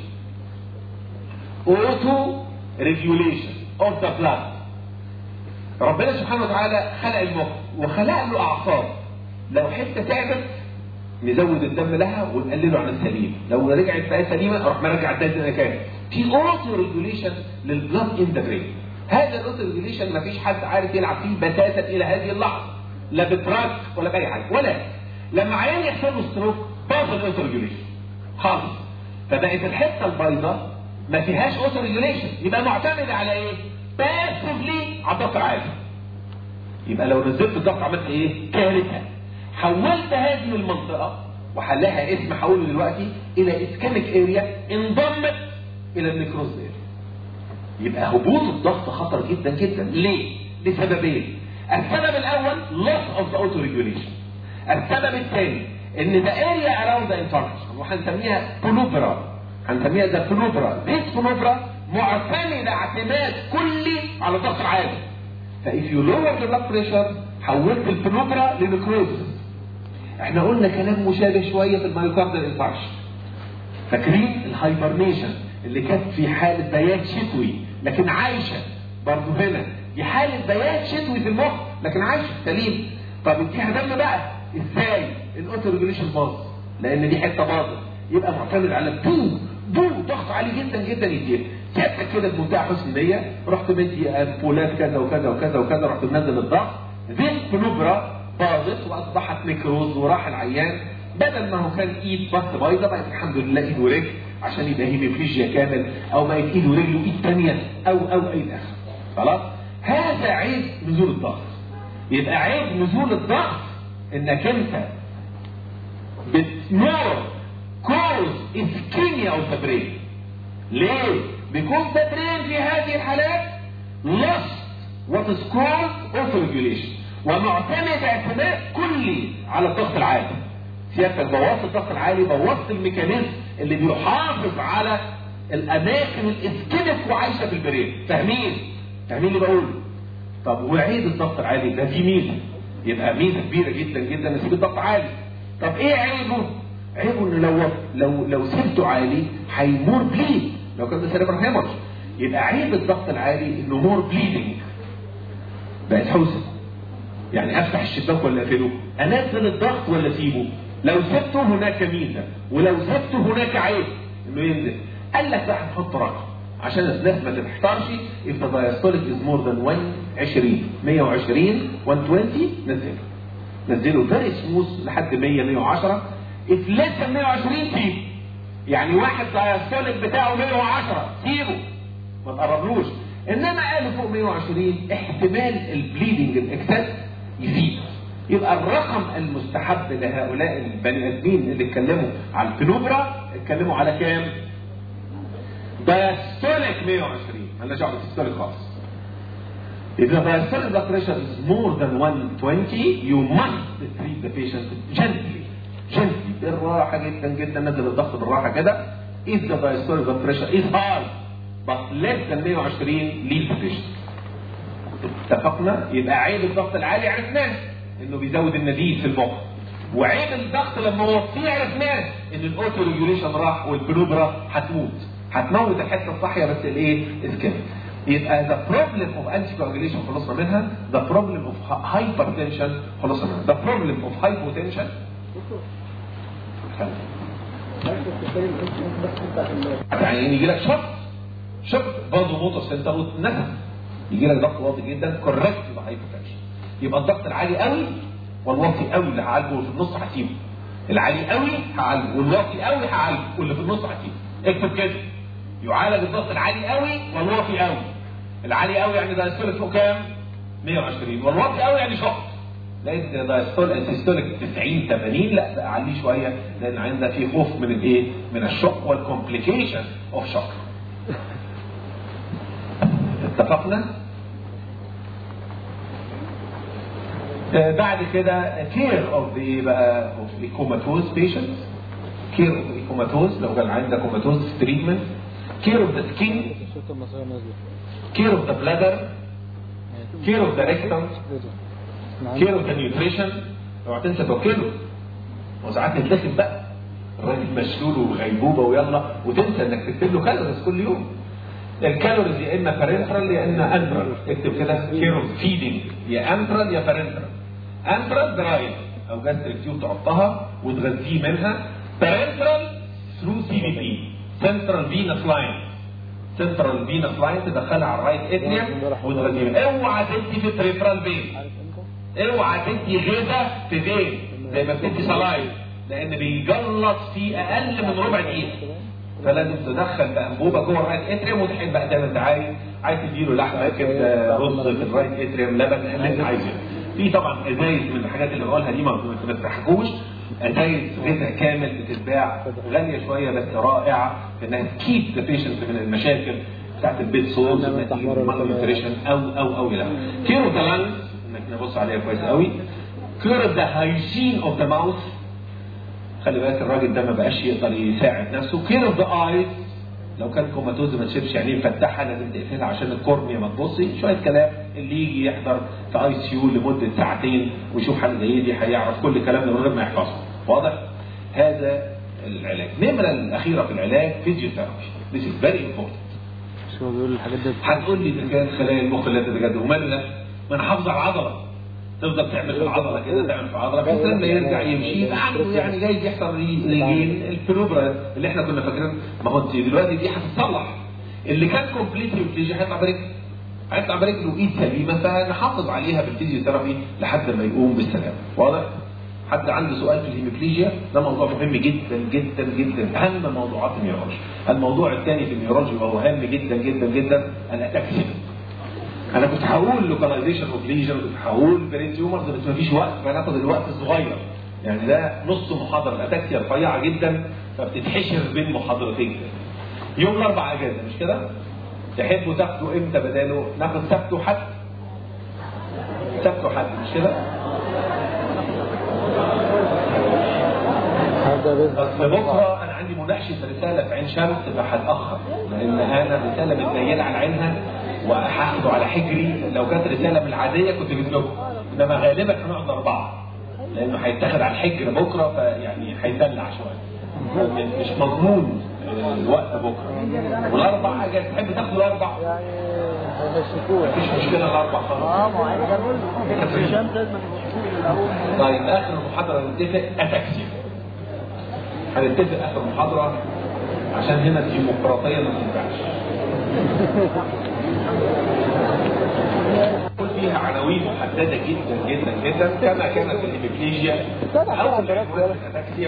اوتو ريجوليشن اوف ذا بلاد. ربنا سبحانه وتعالى خلق المخ وخلق له اعصاب. لو حته تعبت نزود الدم لها ونقلله عن السليم. لو رجعت بقى سليمه اروح مرجع الدم زي ما كان. في اوتو ريجوليشن للبلاد ان ذا برين. هذا الاوتو ريجوليشن ما فيش حد عارف يلعب فيه بتاتا الى هذه اللحظه لا بتراك ولا باي حاجه. ولا لما عيان يحصل له ستروك باظ الاوتو ريجوليشن خالص. فبقت الحته البيضاء ما فيهاش اوتو ريجوليشن يبقى معتمد على ايه؟ باسفلي على الضغط العالي. يبقى لو نزلت الضغط عملت ايه؟ كارثه. حولت هذه المنطقه وحلها اسم حوله دلوقتي الى اسكاميك اريا انضمت الى النيكروز اريا. يبقى هبوط الضغط خطر جدا جدا. ليه؟ لسببين. السبب الاول loss of the auto regulation. السبب الثاني ان the area around the infarction وهنسميها بلوبرا. هنسميها the بلوبرا. this بلوبرا معتمدة اعتماد كلي على الضغط العالي. فإف يو lower the blood pressure حولت البلوبرا لنكروز. احنا قلنا كلام مشابه شوية في المايوكاردال انفاركشن. فاكرين الهايبرنيشن اللي كانت في حالة بيات شتوي لكن عايشة برضه هنا. دي حالة بيات شتوي في المخ لكن عايشة سليم. طب اديها دم بقى ازاي؟ الاوتو ريجوليشن باظ لان دي حتة باظت. يبقى معتمد على بو ضغط عالي جدا جدا يديها. سيادتك كده بمنتهى حسن نية رحت مدي امبولات كذا وكذا وكذا وكذا رحت منزل الضغط. ذي بلوبرا باظت واصبحت نيكروز وراح العيان بدل ما هو كان ايد بس بايظه بقت الحمد لله ايد ورجل عشان يبقى هيميفليجيا كامل او بقت ايد ورجل وايد ثانيه او الى اخره. خلاص؟ هذا عيب نزول الضغط. يبقى عيب نزول الضغط انك انت بتنور كوز اسكيميا او تبرين. ليه؟ بيكون تبرين في هذه الحالات lost what is called auto-regulation ومعتمد اعتماد كلي على الضغط العالي. سيادتك بوظت الضغط العالي بوظت الميكانيزم اللي بيحافظ على الاماكن الاسكيميك وعايشه في البرين. فاهمين اللي بقوله؟ طب وعيد الضغط العالي ده دي ميزه. يبقى ميزه كبيره جدا جدا نسيب الضغط عالي. طب ايه عيبه؟ عيبه انه لو سبته عالي هيمور بليد لو كان ده سيريبرال هيموريدج. يبقى عيب الضغط العالي انه مور بليدنج. بقت حوسه. يعني افتح الشباك ولا اقفله؟ انزل الضغط ولا اسيبه؟ لو سبته هناك ميزه ولو سبته هناك عيب انه ينزل. قال لك بقى هنحط رقم عشان الناس ما تحتارش. if the diastolic is more than 120 120 120 نزله. نزله فيري سموث لحد 100 110. if less than 120 سيبه. يعني واحد دايستوليك بتاعه 110 سيبه ما تقربلوش. انما قالوا فوق 120 احتمال البليدنج الاكسس يزيد. يبقى الرقم المستحب لهؤلاء البني ادمين اللي اتكلموا على الفينوبرا اتكلموا على كام؟ دايستوليك 120. مالناش دعوه بالسيستوليك خالص. If the diastolic blood pressure is more than 120, you must treat the patient gently. بالراحة جدا جدا، نزل الضغط بالراحة كده. If the diastolic blood pressure is high but less than 120, leave the patient. اتفقنا؟ يبقى عيب الضغط العالي عرفناه انه بيزود النزيف في المخ. وعيب الضغط لما وطيه عرفناه ان الاوتو ريجوليشن راح والبلوبرا هتموت الحته الصاحيه بس الايه؟ اسكان. يبقى the problem of anticoagulation خلصنا منها، the problem of hypertension خلصنا منها، the problem of hypotension يعني يجي لك شوك برضه موتور سنتر وتنزل، يجي لك ضغط واطي جدا كوركت هايبوتنشن. يبقى الضغط العالي قوي والواطي قوي اللي هعالجه واللي في النص هسيبه. العالي قوي هعالجه والواطي قوي هعالجه واللي في النص هسيبه. اكتب كده، يعالج الضغط العالي قوي والواطي قوي. العالي قوي يعني دايستوليك فوق كام؟ 120. والواطي قوي يعني شوك. لقيت دايستوليك 90 80 لا بقى اعليه شويه لان عندنا في خوف من الايه؟ من الشوك والكومبليكيشن اوف شوك. اتفقنا؟ بعد كده care of the بقى of the comatose patients. care of the comatose لو كان عندك comatose treatment. care of the skin. care of the bladder. care of the rectum. care of the nutrition. اوعى تنسى توكله. وساعات نتلخم بقى الراجل مشلول وغيبوبه ويلا وتنسى انك تكتب له كالوريز كل يوم. الكالوريز يا اما بارنترال يا اما انترال. اكتب كده كير اوف فيدنج يا انترال يا بارنترال. انترال درايف او جاستريك تيوب تحطها وتغذيه منها. بارنترال ثرو سي بي بي سنترال فينس لاين. سنترال فينس لاين تدخلها على الرايت اتريوم وتغذيه. اوعى تدي في بريفرال فين. اوعى تدي غذاء في فين زي ما بتدي سلايف لان بيجلط في اقل من ربع دقيقه. فلازم تدخل بانبوبه جوه الرايت اتريوم وتحل بقى زي ما انت عايز تديله لحمه كده رز في الرايت اتريوم لبن اللي انت عايزه. في طبعا ازايز من الحاجات اللي بقولها دي ما تضحكوش. ازايز غذاء كامل بتتباع غاليه شويه بس رائعه في انها تكيب ذا بيشنت من المشاكل بتاعت البيت سولز نتيجه المالنيوتريشن او الى كيرو ذا لانجز انك نبص عليها كويس قوي. كيرو ذا هايجين اوف ذا ماوث. خلي بالك الراجل ده ما بقاش يقدر يساعد نفسه. كير اوف ذا ايز لو كان كوماتوز ما تشوفش عينيه مفتحه لازم تقفلها عشان الكورنيا ما تبصي. شويه كلام اللي يجي يحضر في اي سي يو لمده ساعتين ويشوف حاجه زي دي هيعرف كل الكلام ده من غير ما يحفظه. واضح؟ هذا العلاج. النمره الاخيره في العلاج فيزيوثيرابي. This is very important. شو بيقول الحاجات دي؟ هتقول لي ده كان خلايا المخ اللي تتجدد ومالنا؟ ما انا حافظ على العضله. تفضل تعمل في العضله كده تعمل في العضله بس لما يرجع يمشي عنده يعني جاي يحصل ريجين البلوبرا اللي احنا كنا فاكرين. ما هو دلوقتي دي هتتصلح. اللي كان كومبليتلي وتيجي هيطلع برجله وايد سليمه فنحافظ عليها بالفيزيوثيرابي لحد ما يقوم بالسلامه. واضح؟ حد عنده سؤال في الهيموبليجيا؟ ده موضوع مهم جدا جدا جدا اهم موضوعات النيورولوجي. الموضوع الثاني في النيورولوجي وهو هام جدا جدا جدا الاتاكسيا. انا كنت هقول لوكاليزيشن اوف ليجن كنت هقول برين تيومرز بس مفيش وقت فناخد الوقت الصغير. يعني ده نص محاضره. الاتاكسيا رفيعه جدا فبتتحشر بين محاضرتين. يوم الاربع اجازه مش كده؟ تحبوا تاخدوا امتى بداله؟ ناخد سبت وحد. سبت وحد مش كده؟ بس بكره انا عندي مناقشه رساله في عين شمس تبقى هتاخر لان انا الرساله متنيله على عينها وهاخده على حجري. لو كانت رساله من العاديه كنت جبت لكم انما غالبا هنقعد 4 لانه هيتاخد على الحجر بكره فيعني هيدلع شويه مش مضمون الوقت بكره. والاربع اجازه تحب تاخدوا الاربع؟ مفيش مشكله الاربع خلاص. طيب اخر المحاضره نتفق اتاكسيا. هنتفق اخر محاضره عشان هنا الديمقراطيه ما تنفعش. فيها عناوين محدده جدا جدا جدا كما كانت في الهيميبليجيا. اول عنوان في الاتاكسيا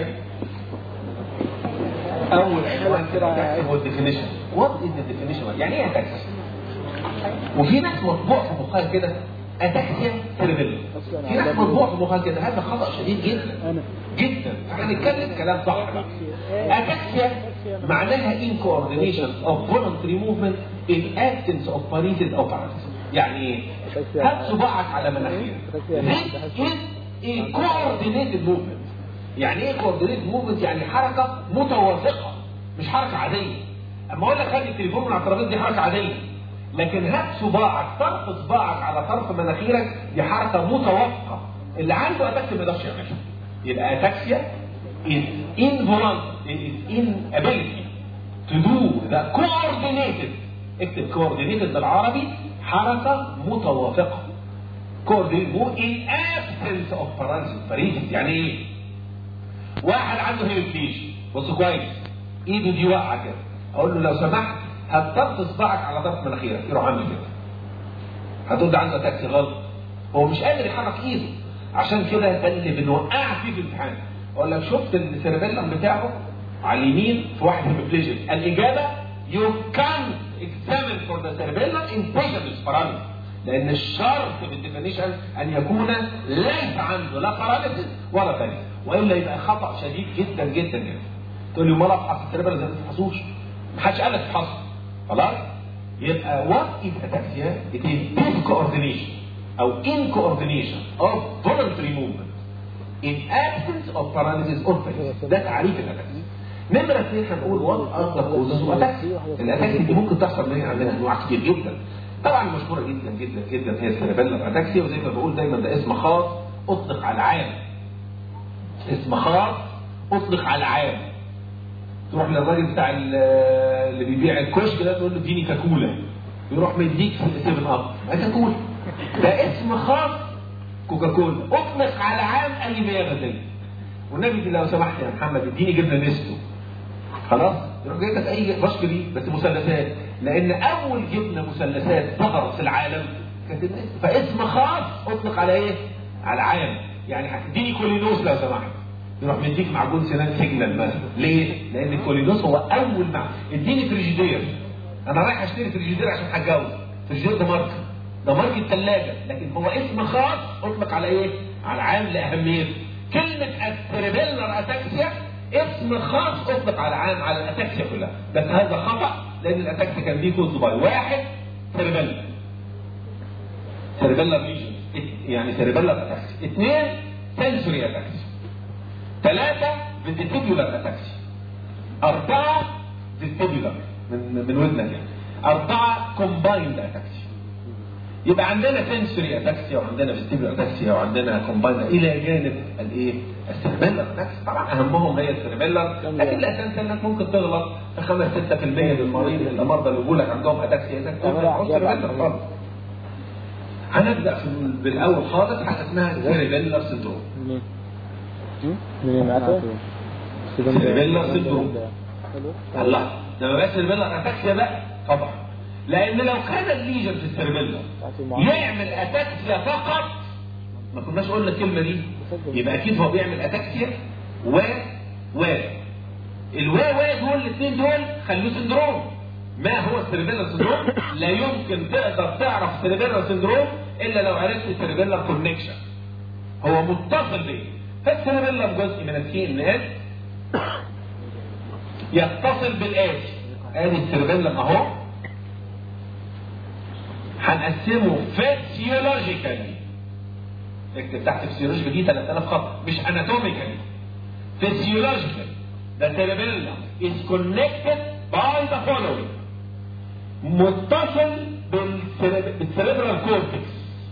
هو الديفينيشن. وات از ذا ديفينيشن؟ يعني ايه اتاكسيا؟ وفي ناس مطبوع في مخها كده اتاكسيا سيربيلم، في ناس مطبوع في مخها كده. هذا خطا شديد جدا جدا. هنتكلم كلام صح بقى. اتاكسيا معناها incoordination of voluntary movement in absence of paresis او paralysis. يعني ايه؟ هات صباعك على مناخيرك. This is a coordinated movement. يعني ايه coordinated movement؟ يعني حركه متوافقه، مش حركه عاديه. اما اقول لك هات التليفون من على الترابيزه دي حركه عاديه، لكن هات صباعك، طرف صباعك على طرف مناخيرك، دي حركه متوافقه. اللي عنده اتاكسيا ما يقدرش يعملها. يبقى اتاكسيا is involuntary, is inability to do the coordinated. اكتب coordinated بالعربي، حركه متوافقه. coordinated in absence of paralysis. يعني ايه؟ واحد عنده هيميبليجيا، بص كويس، ايده دي واقعه كده، اقول له لو سمحت هات طرف صباعك على طرف مناخيرك، يروح عامل كده. هتقول ده عنده اتاكسيا؟ غلط، هو مش قادر يحرك ايده. عشان كده ده اللي بنوقع فيه في الامتحان. اقول لك شفت السيربيلم بتاعه على اليمين في واحد هيميبليجيا؟ الاجابه you can't examine for the cerebellum in patient with paralysis. لان الشرط في الديفينيشن ان يكون ليس عنده لا باراليسيس ولا باريس، والا يبقى خطا شديد جدا جدا يعني. تقول لي امال افحص السيربيلم؟ ما تفحصوش، ما حدش قال لك تفحصه. خلاص؟ يبقى what is ataxia? It is discoordination او incoordination of voluntary movement in absence of paralysis or paresis. ده تعريف الاتاكسيا. نمرة 2 هنقول what are the causes of ataxia. الاتاكسيا دي ممكن تحصل منها عندنا انواع كتير جدا. طبعا مشهوره جدا جدا جدا هي السيربيلم اتاكسيا، وزي ما بقول دايما ده اسم خاص اطلق على العام. اسم خاص اطلق على العام. تروح للراجل بتاع اللي بيبيع الكشك ده تقول له اديني كاكولا، يروح مديك 7 اب كاكولا. ده اسم خاص كوكاكولا، اطلق على عام اي مياه غازيه. والنبي لو سمحت يا محمد اديني جبنه نستو، خلاص يروح جايب لك اي بشكري بس مثلثات، لان اول جبنه مثلثات ظهرت في العالم كانت النستو. فاسم خاص اطلق على ايه؟ على عام. يعني هتديني كولينوس لو سمحت، يروح مديك معجون سنان سيجنال مثلا. ليه؟ لان الكولينوس هو اول اديني فريجيدير، انا رايح اشتري فريجيدير عشان هتجوز. فريجيدير ده ماركه، ده ماركه ثلاجه، لكن هو اسم خاص اطلق على ايه؟ على عام لاهميته. كلمه السيربيلر اتاكسيا اسم خاص اطلق على عام على الاتاكسيا كلها، بس هذا خطا لان الاتاكسيا كان ليه كود باي. واحد سيربيلر ليجن، يعني سيربيلر اتاكسيا. 2 سنسوري اتاكسيا. 3 فيستيبيولار اتاكسيا. 4 فيستيبيولار من ودنك يعني. 4 كومبايند اتاكسيا. يبقى عندنا سنسوري اتاكسيا وعندنا فيستيبيولار اتاكسيا وعندنا كومبايند الى جانب الايه؟ السيربيلر اتاكسيا. طبعا اهمهم هي السيربيلر، لكن لا تنسى انك ممكن تغلط في 5-6% من المريض المرضى اللي بيقول لك عندهم اتاكسيا اذا كانوا سيربيلر خالص. هنبدا بالاول خالص حاجه اسمها سيربيلر سيندروم. سيربيلر سيندروم. الله، ده ما بقاش سيربيلر اتاكسيا بقى طبعا، لان لو كان الليجن في السيربيلر يعمل اتاكسيا فقط ما كناش قلنا الكلمه دي. يبقى اكيد هو بيعمل اتاكسيا و دول الاثنين دول خلوه سندروم. ما هو السيربيلر سندروم؟ لا يمكن تقدر تعرف سيربيلر سندروم الا لو عرفت السيربيلر كونكشن، هو متصل بيه. فالسيربيلر جزء من السي ان اس يتصل بالاتي. ادي السيربيلر اهو، هنقسمه فيسيولوجيكالي. اكتب تحت فيسيولوجيكالي دي 3000 خط، مش اناتوميكالي. فيسيولوجيكالي the cerebellum is connected by the following. متصل بالسيربرال كورتكس.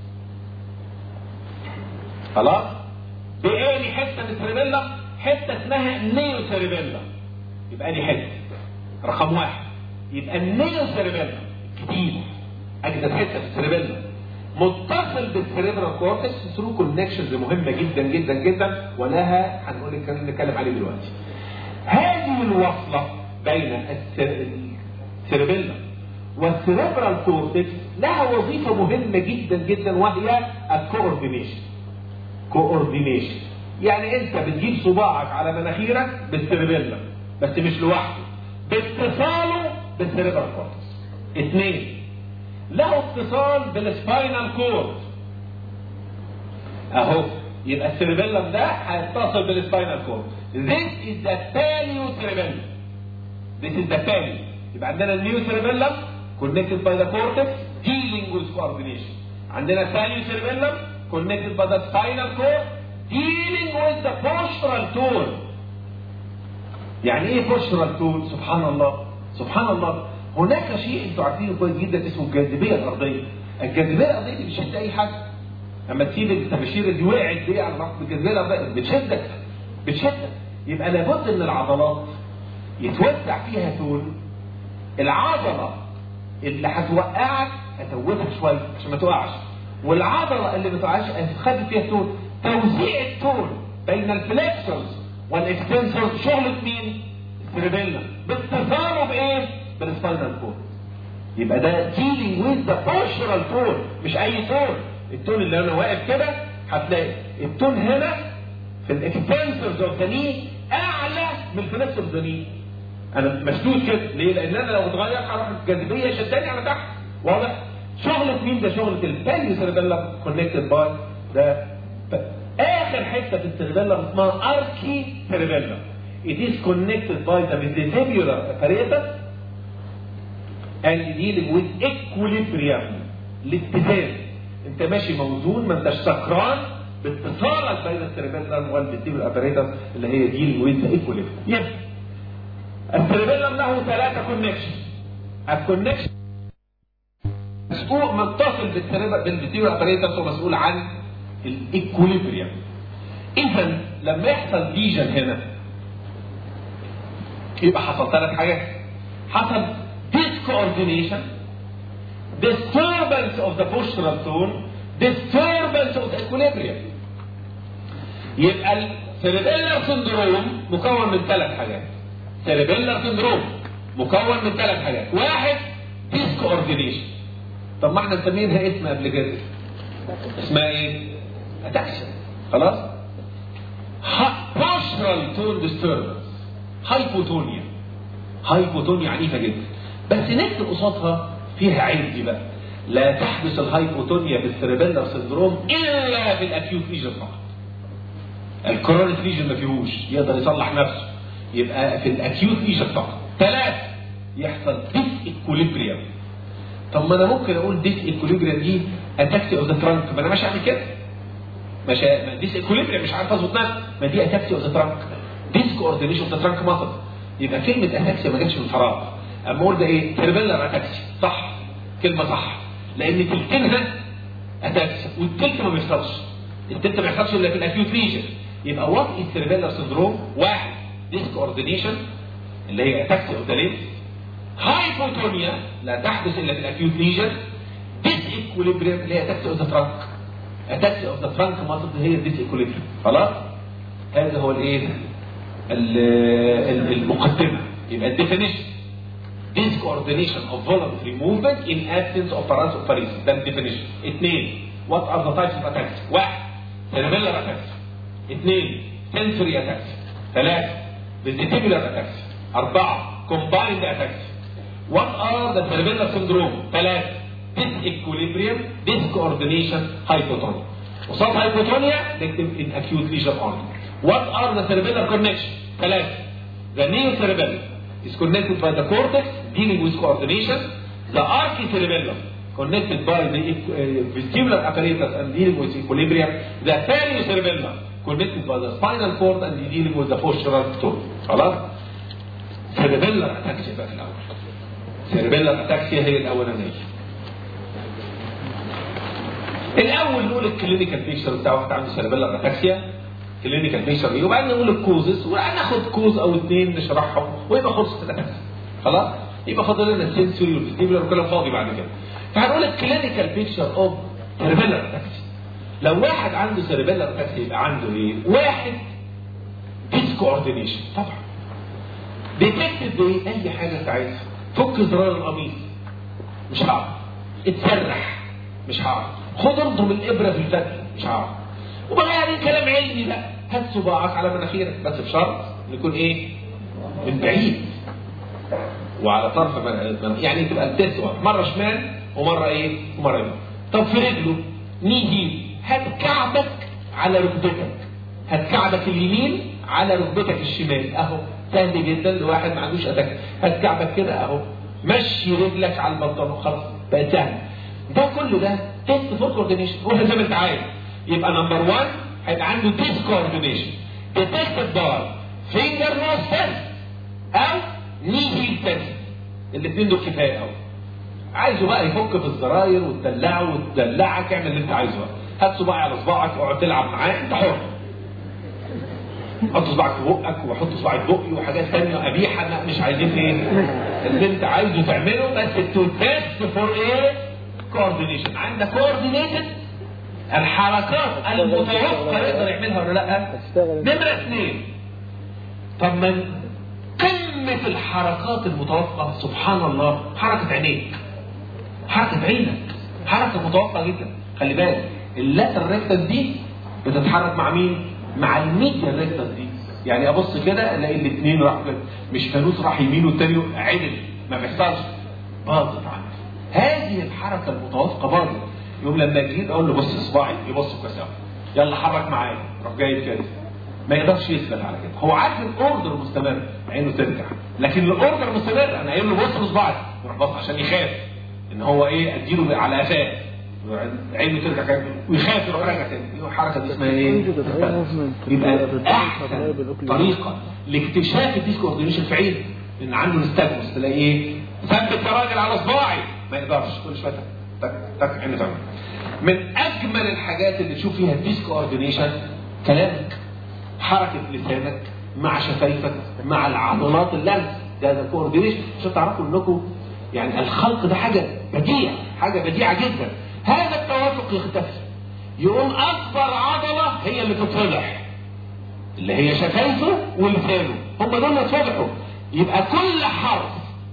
خلاص؟ بأني حته من السيربيلم، حته اسمها النيو سيربيلم. يبقى دي حته رقم 1. يبقى النيو سيربيلم جديد، اجدد حته في السيربيلم متصل بالسيربرال كورتكس ثرو كونكشنز مهمه جدا جدا جدا، ولها هنقول نتكلم عليه دلوقتي. هذه الوصله بين السيربيلم والسيريبرال كورتكس لها وظيفه مهمه جدا جدا، وهي الكوردينيشن. كوردينيشن يعني انت بتجيب صباعك على مناخيرك بالسيريبيلم، بس مش لوحده، باتصاله بالسيريبرال كورتكس. اثنين، له اتصال بالسباينال كورد اهو، يبقى السيريبيلم ده هيتصل بالسباينال كورد. This is the paleo-cerebellum. This is the paleo. يبقى عندنا النيو cerebellum connected by the cortex dealing with coordination. عندنا paleo-cerebellum connected by the spinal cord dealing with the postural tone. يعني ايه postural tone؟ سبحان الله سبحان الله. هناك شيء انتوا عارفينه كويس جدا اسمه الجاذبيه الارضيه. الجاذبيه الارضيه دي بتشد اي حاجه. اما تسيب التباشير اللي وقعت دي على الارض، الجاذبيه الارضيه بتشدك. يبقى لابد ان العضلات يتوزع فيها تون. العضله اللي هتوقعك هتوقفها شويه عشان ما تقعش، والعضله اللي ما تقعش هتخلي فيها تون. توزيع التون بين الفليكسورز والاكستنسورز شغله مين؟ السيريبيلم، باتصاله بايه؟ بالسباينال كورد. يبقى ده dealing with the postural tone، مش اي تون. التون اللي انا واقف كده هتلاقي التون هنا في الاكستنسورز اوف ذا ني اعلى من الفليكسورز اوف ذا ني. انا مشدود كده ليه؟ لان انا لو اتغير هروح الجاذبيه شداني على تحت. واضح؟ شغله مين ده؟ شغله الباليو سيريبيلم كونكتد باي ده. اخر حته في السيريبيلم اسمها اركي سيريبيلم. It is connected by the vestibular apparatus and dealing with equilibrium. الاتزان. انت ماشي موزون، ما انتش سكران، باتصالك بين السيريبيلم والفيستيبولار اباريتس اللي هي dealing with the equilibrium. يبقى السيريبيلم له 3 كونكشن. الكونكشن مسؤول متصل بالفيستيبولار اباريتس ومسؤول عن الايكوليبريم. اذا لما يحصل ليجن هنا يبقى حصل 3 حاجات. حصل discoordination, disturbance of the postural tone, disturbance of the equilibrium. يبقى السيريبيلر سندروم مكون من 3 حاجات. سيريبيلر سندروم مكون من 3 حاجات. 1 discoordination. طب ما احنا مسمينها اسم قبل كده. اسمها ايه؟ اتاكسيا. خلاص؟ postural tone disturbance. هايبوتونيا. هايبوتونيا عنيفه جدا. بس نكتب قصادها فيها عيب دي بقى. لا تحدث الهايبوتونيا في السيريبيلر سندروم الا في الاكيوت ليجن فقط. الكرونيك ليجن ما فيهوش، يقدر يصلح نفسه. يبقى في الاكيوت ليجن فقط. 3 يحصل ديس ايكوليبريم. طب ما انا ممكن اقول ديس ايكوليبريم دي اتاكسي اوف ذا ترانك، ما انا ماشي اعمل كده. ماشي ديس ايكوليبريم مش عارف اظبط نفسي، ما دي اتاكسي اوف ذا ترانك. ديس كوردينيشن اوف ذا ترانك ماسل. يبقى كلمه اتاكسيا ما جاتش من فراغ. اما اقول ده ايه؟ سيريبيلر اتاكسيا. صح، كلمه صح، لان تلتينها اتاكسيا والتلت ما بيحصلش. التلت ما بيحصلش الا في الاكيوت ليجن. يبقى وات از سيريبيلر سندروم؟ 1 ديس كوردينيشن اللي هي اتاكسيا اوف ذا ليمب. هايبوتونيا لا تحدث الا في الاكيوت ليجن. ديس ايكوليبريم اللي هي اتاكسيا اوف ذا ترانك. اتاكسيا اوف ذا ترانك ماسل هي ديس ايكوليبريم. خلاص؟ هذا هو الايه؟ المقدمه. يبقى الديفينيشن discoordination of voluntary movement in absence of paresthesia. ده الديفينيشن. 2 what are the types of attacks؟ 1 cerebellar attacks. 2 sensory attacks. 3 vestibular attacks. 4 combined attacks. what are the cerebellar syndrome؟ 3 disequilibrium, discoordination, hypotonia. وصلت hypotonia نكتب in acute leisure only. what are the cerebellar connection؟ 3 the neocerebellum is connected by the cortex dealing with coordination. The archicerebellum connected by the vestibular apparatus and dealing with equilibrium. The paliocerebellum connected by the spinal cord and dealing with the postural tone. خلاص؟ cerebellar ataxia بقى في الأول. cerebellar ataxia هي الأولانية. الأول نقول الكلينيكال بيكتشر بتاع واحد عنده cerebellar ataxia. كلينيكال بيكتشر ايه؟ وبعدين نقول الكوزز وناخد كوز او 2 نشرحهم ويبقى خلصت الاتاكسيا. خلاص؟ يبقى فاضل لنا السنسوري والفيستيبولار وكلام فاضي بعد كده. فهنقول الكلينيكال بيكتشر اوف سيريبيلر اتاكسيا. لو واحد عنده سيريبيلر اتاكسيا يبقى عنده ايه؟ 1 ديسكوردينيشن. طبعا بتكتب بايه؟ اي حاجه انت عايزها. فك زرار القميص، مش هعرف. اتسرح مش هعرف. خد انضم الابره في الفتح مش هعرف. وبقى يعني كلام علمي بقى، هات صباعك على مناخيرك بس بشرط يكون ايه؟ من بعيد وعلى طرف يعني تبقى بتسوى مره شمال ومره ايه؟ ومره يمين. طب في رجله نيجي هات كعبك على ركبتك، هات كعبك اليمين على ركبتك الشمال اهو، سهل جدا لواحد ما عندوش اتاك. هات كعبك كده اهو، مشي رجلك على البنطلون خلاص بقى سهل. ده كله ده تيست فور كوردينيشن. روح زي ما انت عايز. يبقى نمبر 1 هيبقى عنده ديس كوردينيشن ديتكتد باي فينجر نوز تيست او ني هيل تيست. الاثنين دول كفايه قوي. عايزه بقى يفك في الزراير وتدلعه وتدلعك، اعمل اللي انت عايزه بقى. هات صباعي على صباعك واقعد تلعب معاه، انت حر. حط صباعك في بقك وحط صباعي في بقي وحاجات ثانيه قبيحه، لا مش عايزين ايه؟ اللي انت عايزه تعمله بس تو تيست فور ايه؟ كوردينيشن. عندك كوردينيشن الحركات المتوافقه يقدر يعملها ولا لا؟ نمره 2. طب من قمه الحركات المتوافقه سبحان الله حركه عينيك، حركه عينك، حركه متوافقه جدا. خلي بالك اللاتر ريكتس دي بتتحرك مع مين؟ مع الميديا ريكتس دي. يعني ابص كده الاقي الاثنين راح مش فانوس راح يمين والتاني عدل، ما بيحصلش، باظت عندي. هذه الحركه المتوافقه باظت. يوم لما جيت اقول له بص صباعي يبص كويس قوي، يلا حرك معايا، روح جاي كده، ما يقدرش يثبت على كده. هو عارف الاوردر مستمر، عينه ترجع، لكن الاوردر مستمر انا قايل له بص صباعي يروح بص عشان يخاف ان هو ايه اديله على قفاه، عينه ترجع كده ويخاف يروح راجع تاني. الحركه دي اسمها ايه؟ يبقى احسن طريقه لاكتشاف الديس كوردينيشن في عينه ان عنده نستجمس. تلاقي ايه؟ ثبت يا راجل على صباعي، ما يقدرش، كل شويه تك تك عينه تعمل. من اجمل الحاجات اللي تشوف فيها الديس كوردينيشن كلامك، حركه لسانك مع شفايفك مع العضلات اللمس، ده كوردينيشن. عشان تعرفوا انكم يعني الخلق ده حاجه بديعه جدا. هذا التوافق يختفي، يقوم اكبر عضله هي اللي تتفضح، اللي هي شفايفه ولسانه، هم دول اللي يتفضحوا. يبقى كل حرف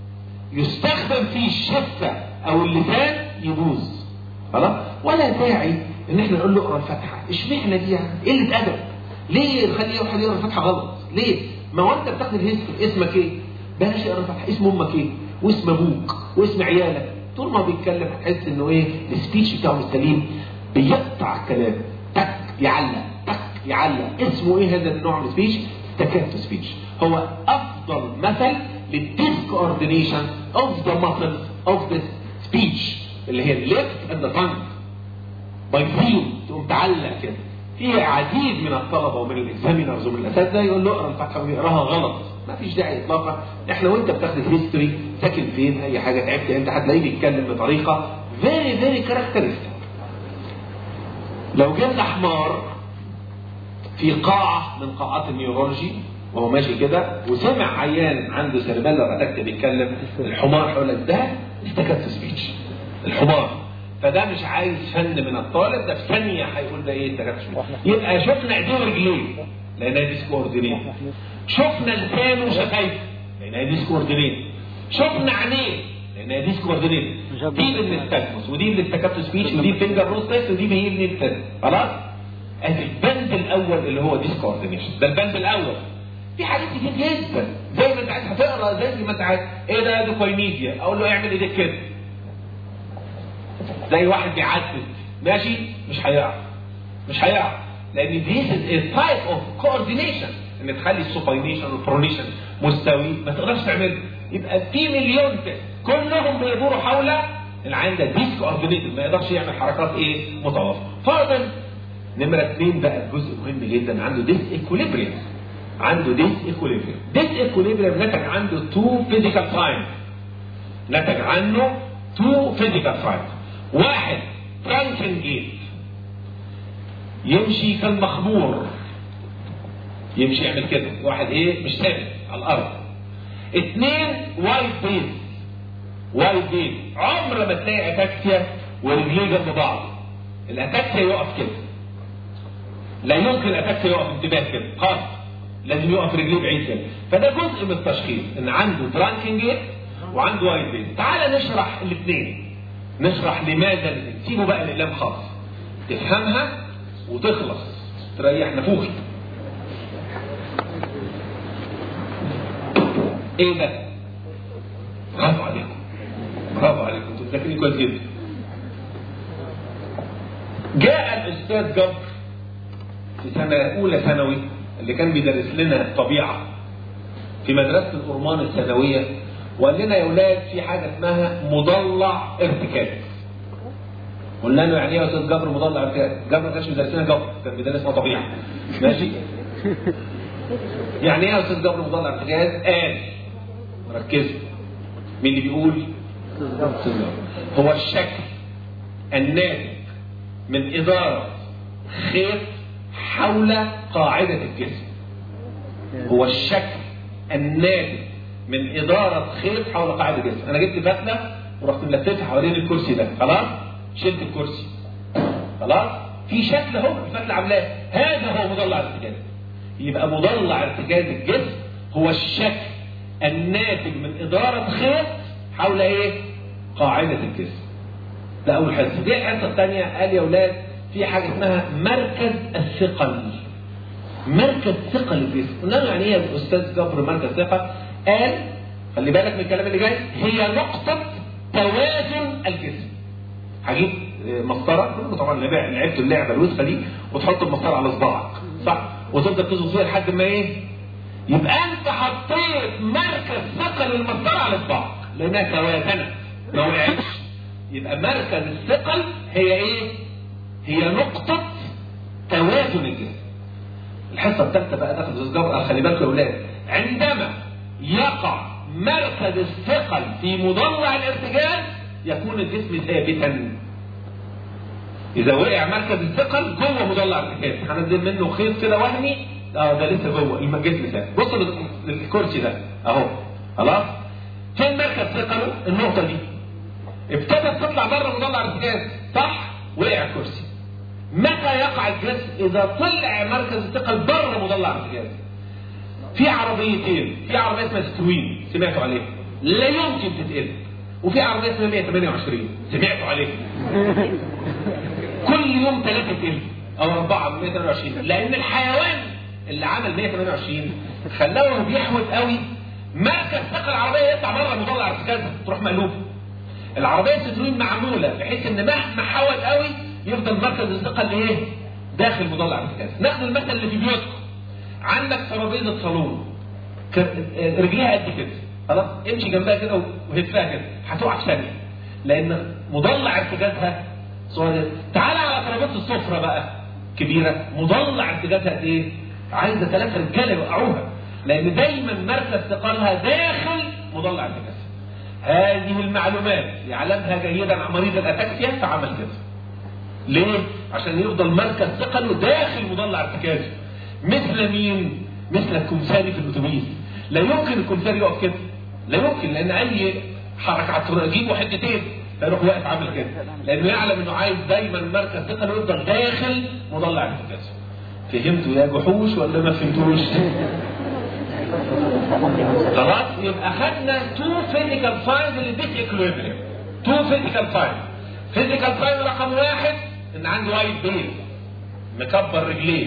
يستخدم فيه الشفه او اللسان يبوظ خلاص. ولا داعي ان احنا نقول له اقرا الفاتحه. اشمعنى دي يعني؟ قله ادب. ليه نخلي واحد يقرا الفاتحه غلط؟ ليه؟ ما هو انت بتاخد الهيستوري، اسمك ايه؟ بلاش يقرا الفاتحه، اسم امك ايه؟ واسم ابوك واسم عيالك. طول ما بيتكلم هتحس انه ايه؟ السبيتش بتاعه السليم، بيقطع الكلام، تك يعلق تك يعلق. اسمه ايه هذا النوع من السبيتش؟ ستاكاتو سبيتش. هو افضل مثل للديس كوردينيشن اوف ذا ماسلز اوف ذا سبيتش اللي هي الليفت اند ذا تانج. باي فيو تقوم تعلق كده. في عديد من الطلبه ومن الاكزامينرز ومن الاساتذه يقول له اقرا الفاتحه ويقراها غلط. ما فيش داعي اطلاقا. احنا وانت بتاخد الهيستوري ساكن فين، اي حاجه تعبت انت هتلاقيه بيتكلم بطريقه فيري فيري كاركترستيك. لو جبنا حمار في قاعه من قاعات النيورولوجي وهو ماشي كده وسمع عيان عنده سيربيلر اتاك بيتكلم، الحمار هيقول لك ده استكاتو سبيتش الحمار. فده مش عايز فن من الطالب، ده في ثانيه هيقول ده ايه استكاتو سبيتش. يبقى شفنا ايديه ورجليه لانها ديس كوردينيت، شفنا لسانه وشفايفه لانها ديس كوردينيت، شفنا عينيه لانها ديس كوردينيت. دي للنستجمس ودي للستاكاتو سبيتش ودي فينجر نوز تيست ودي بهيل تيست. خلاص؟ ادي البند الاول اللي هو ديس كوردينيشن، ده البند الاول. في حاجات كتير جدا زي ما انت عايز هتقرا زي ما انت عايز. ايه ده؟ ده كوينيزيا، اقول له اعمل ايديك كده زي واحد بيعدل ماشي، مش هيعرف لان this is a type of coordination ان تخلي السوباينيشن والبرونيشن مستوي، ما تقدرش تعمله. يبقى في مليون كلهم بيدوروا حول العين ده ديس كوردينيتد، ما يقدرش يعمل حركات ايه متوافقه. فرضا نمره 2 بقى جزء مهم جدا، عنده ديس ايكوليبريم. ديس ايكوليبريم نتج عنده 2 فيزيكال ساينز. واحد فرانكن جيت، يمشي كالمخمور، يمشي يعمل كده، واحد ايه مش ثابت على الارض. 2 وايد بيز، عمر ما تلاقي اتاكسيا ورجليه جنب بعض. الاتاكسيا يقف كده، لا يمكن الاتاكسيا يقف انتباه كده خالص، لازم يقف رجليه بعيد كده. فده جزء من التشخيص ان عنده فرانكن جيت وعنده وايد بيز. تعالى نشرح الاثنين، نشرح لماذا سيبوا بقى الاقلام خالص، تفهمها وتخلص تريح نفوخي. ايه ده؟ برافو عليكم، برافو عليكم، انتوا مذاكرين كويس جدا. جاء الاستاذ جبر في سنه اولى ثانوي اللي كان بيدرس لنا الطبيعه في مدرسه الأورمان الثانويه، وقال لنا يا اولاد في حاجه اسمها مضلع ارتكاز. قلنا له يعني ايه يا استاذ جبر مضلع ارتكاز؟ جبر ما كانش بيدرس لنا جبر، كان بيدرسنا طبيعه. ماشي؟ يعني ايه يا استاذ جبر مضلع ارتكاز؟ قال ركزوا، مين اللي بيقول؟ هو الشكل الناتج من إدارة خيط حول قاعدة الجسم. هو الشكل الناتج من إدارة خيط حول قاعدة الجسم. أنا جبت فتلة ورحت ملففها حوالين الكرسي ده، خلاص؟ شلت الكرسي. خلاص؟ في شكل اهو الفتلة عاملاه، هذا هو مضلع ارتكاز. يبقى مضلع ارتكاز الجسم هو الشكل الناتج من إدارة خيط حول إيه؟ قاعدة الجسم. ده أول حصة. دي الحصة الثانية قال يا أولاد في حاجة اسمها مركز الثقل. مركز ثقل الجسم. قلنا له يعني إيه يا أستاذ جبر مركز ثقل؟ قال خلي بالك من الكلام اللي جاي، هي نقطة توازن الجسم. هجيب مسطرة، طبعا لعبت اللعبة الوسخة دي، وتحط المسطرة على صباعك، صح؟ وتفضل تزق فيها لحد ما إيه؟ يبقى أنت حطيت مركز ثقل المسطرة على صباعك لأنها توازنت ما وقعتش. يبقى مركز الثقل هي ايه؟ هي نقطة توازن الجسم. الحصة الثالثة بقى تاخد الجبر، خلي بالكم يا اولاد، عندما يقع مركز الثقل في مضلع الارتجال يكون الجسم ثابتا. إذا وقع مركز الثقل جوه مضلع الارتجال هنزل منه خيط كده وهمي، ده لسه جوه الجسم ثابت. بصوا للكرسي ده اهو، خلاص؟ فين مركز ثقله؟ النقطة دي. ابتدت تطلع بره مضلع الارتكاز، صح؟ وقع الكرسي. متى يقع الجسم؟ اذا طلع مركز الثقل بره مضلع الارتكاز. في عربيتين، في عربيه اسمها ستروين سمعتوا عليها لا يمكن تتقلب، وفي عربيه اسمها 128 سمعتوا عليها كل يوم 3 تقلب او 4 128، لان الحيوان اللي عمل 128 خلاه بيحوط قوي، مركز ثقل العربيه يطلع بره مضلع الارتكاز تروح مقلوبه. العربيه ستروين معموله بحيث ان مهما حاول قوي يفضل مركز الثقل ايه؟ داخل مضلع الارتكاز. ناخد المثل اللي في بيوتكم، عندك ترابيزه صالون رجليها قد كده، خلاص؟ امشي جنبها كده وهفها كده هتقع في ثانيه، لان مضلع ارتكازها صغير. تعالى على ترابيزه السفره بقى كبيره، مضلع ارتكازها قد ايه؟ عايزه 3 رجاله يوقعوها، لان دايما مركز ثقلها داخل مضلع ارتكازها. هذه المعلومات يعلمها جيدا مريض الاتاكسيا فعمل كده. ليه؟ عشان يفضل مركز ثقله داخل مضلع ارتكازه. مثل مين؟ مثل الكمثاري في الاتوبيس. لا يمكن الكمثاري يقف كده، لا يمكن، لان اي حركه على الطريق يجيبه حتتين فيروح واقف عامل كده، لانه يعلم انه عايز دايما مركز ثقله يفضل داخل مضلع ارتكازه. فهمتوا يا جحوش ولا ما فهمتوش؟ خلاص؟ يبقى خدنا 2 فيزيكال ساينز للديس اكويليبريم. 2 فيزيكال ساينز. فيزيكال ساين رقم 1 ان عنده وايد بين، مكبر رجليه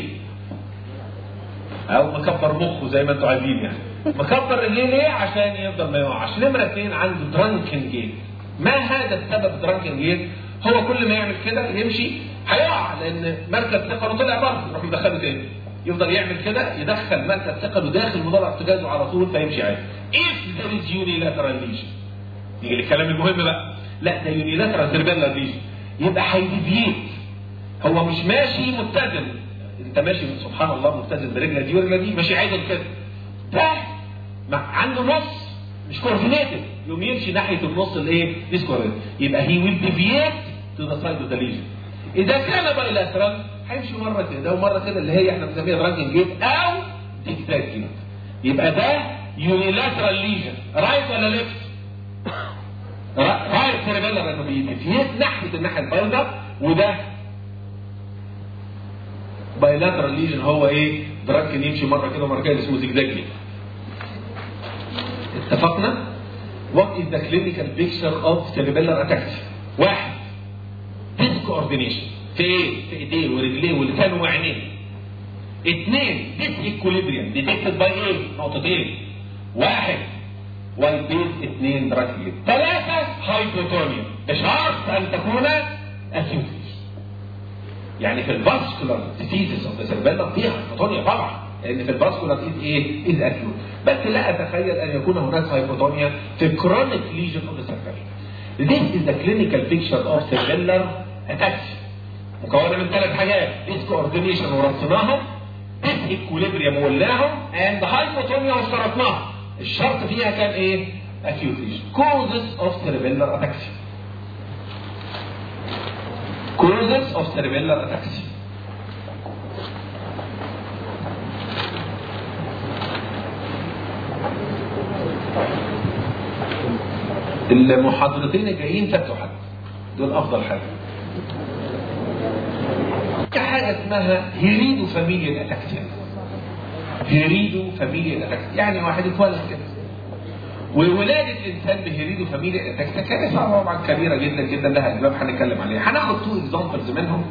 او مكبر مخه زي ما انتوا عايزين يعني. مكبر رجليه ليه؟ عشان يفضل ما يقعش. نمرة 2 عنده درانكن جيت. ما هذا السبب درانكن جيت؟ هو كل ما يعمل كده يمشي هيقع، لان مركز ثقله طلع بره يروح مدخله تاني. يفضل يعمل كده يدخل مركز ثقله داخل مضلع ارتكازه على طول فيمشي عادي. if there is unilateral lesion. يجي الكلام المهم بقى، لا ده unilateral cerebellar lesion، يبقى هيديفيت. هو مش ماشي متزن، انت ماشي سبحان الله متزن برجله دي ورجله دي ماشي عادل كده، ده عنده نص مش كوردينيتد، يقوم يمشي ناحيه النص الايه؟ ديسكوردينيتد، يبقى هي ويل ديفيت تو ذا سايد اوف ذا ليجن. اذا كان بايلاترال هيمشي مره كده ومره كده اللي هي احنا بنسميها درانكن جيت او ديكتاك جيت. يبقى ده يونيلاترال ليجن، رايت ولا ليفت؟ رايت سيربيلر انه بيديفيت ناحيه الناحيه البيضاء، وده بايلاترال ليجن هو ايه؟ درانكن يمشي مره كده ومره كده اسمه زجزاج جيت. اتفقنا؟ What is the clinical picture of cerebellar ataxia؟ 1. discoordination في ايه؟ في ايديه ورجليه ولسانه وعينيه. 2. disequilibrium detected by ايه؟ نقطتين. 1 white base 2 dark base. 3 hypotonia بشرط ان تكون acute. يعني في الفاسكولار ديزيزز اوف ذا سيربيلم فيها هايبوتونيا طبعا، لان في الفاسكولار از ايه؟ از اكيوت. بس لا اتخيل ان يكون هناك هايبوتونيا في كرونيك ليجن اوف ذا سيربيلم. This is the clinical picture of cerebellar ataxia. مكونه من 3 حاجات: discoordination ورصيناهم، disequilibrium وقلناهم، and hypotonia واشترطناها. الشرط فيها كان ايه؟ acute lesion. Causes of cerebellar ataxia. Causes of cerebellar ataxia. المحاضرتين الجايين فاتوا حد، دول افضل حاجه. حاجه اسمها هيريدو فاميليال اتاكسيا. هيريدو فاميليال اتاكسيا يعني واحد اتولد كده، وولاده الانسان بهيريدو فاميليال اتاكسيا كانت طبعا كبيره جدا جدا، لها اسباب هنتكلم عليها. هناخد 2 اكزامبلز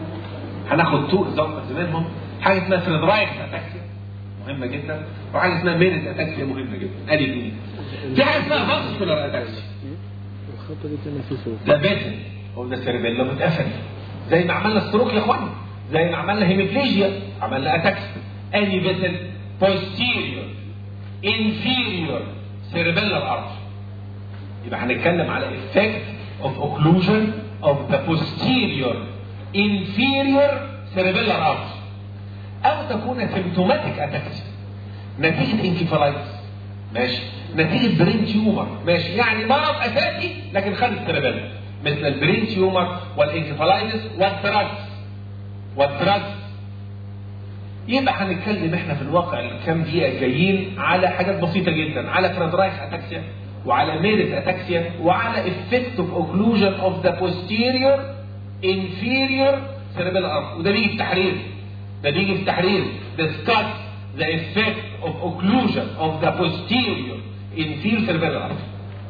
منهم. حاجه اسمها فريدرايكس اتاكسيا مهمه جدا، وحاجه اسمها ميريت اتاكسيا مهمه جدا. ادي اثنين. في حاجه اسمها فاسكولار اتاكسيا. الخطه دي كانت في صوت ده بيتن او ده سيربيلم اتقفل، زي ما عملنا ستروك يا اخوانا، زي ما عملنا هيميبليجيا عملنا اتاكسيا. اني بيتن posterior inferior cerebellar artery. يبقى هنتكلم على effect of occlusion of the posterior inferior cerebellar artery. او تكون symptomatic ataxia نتيجة انكفالايتس، ماشي، نتيجة برين تيومر، ماشي، يعني مرض اساسي لكن خد السيربيلم، مثل البرين تيومر والانكفالايتس والدراجز. يبقى هنتكلم احنا في الواقع الكام دقيقة جايين على حاجات بسيطة جدا، على فريدرايكس اتاكسيا وعلى ميريت اتاكسيا وعلى effect of occlusion of the posterior inferior cerebellar artery. وده بيجي في تحرير discuss the effect of occlusion of the posterior inferior cerebellar artery.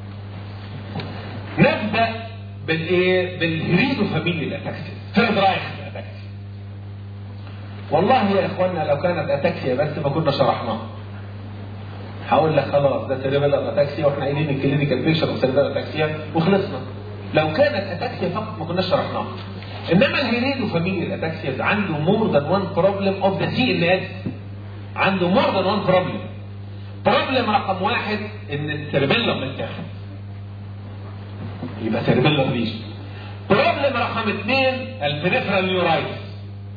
نبدأ بالهيريدو فاميليال اتاكسيا، فريدرايكس اتاكسيا. والله يا اخوانا لو كانت اتاكسيا بس ما كنا شرحناها. هقول لك خلاص ده سيربيلر اتاكسيا واحنا قايلين الكلينيكال بيكشر اوف سيربيلر اتاكسيا وخلصنا. لو كانت اتاكسيا فقط ما كناش شرحناها. انما الهيريدو فاميليال اتاكسيا عنده مور ذان وان بروبلم اوف ذا سي ان اس. عنده مور ذان وان بروبلم. بروبلم رقم 1 ان السيربيلر متاخد، يبقى سيربيلر ليجن. بروبلم رقم 2 البريفرال نيورايتس.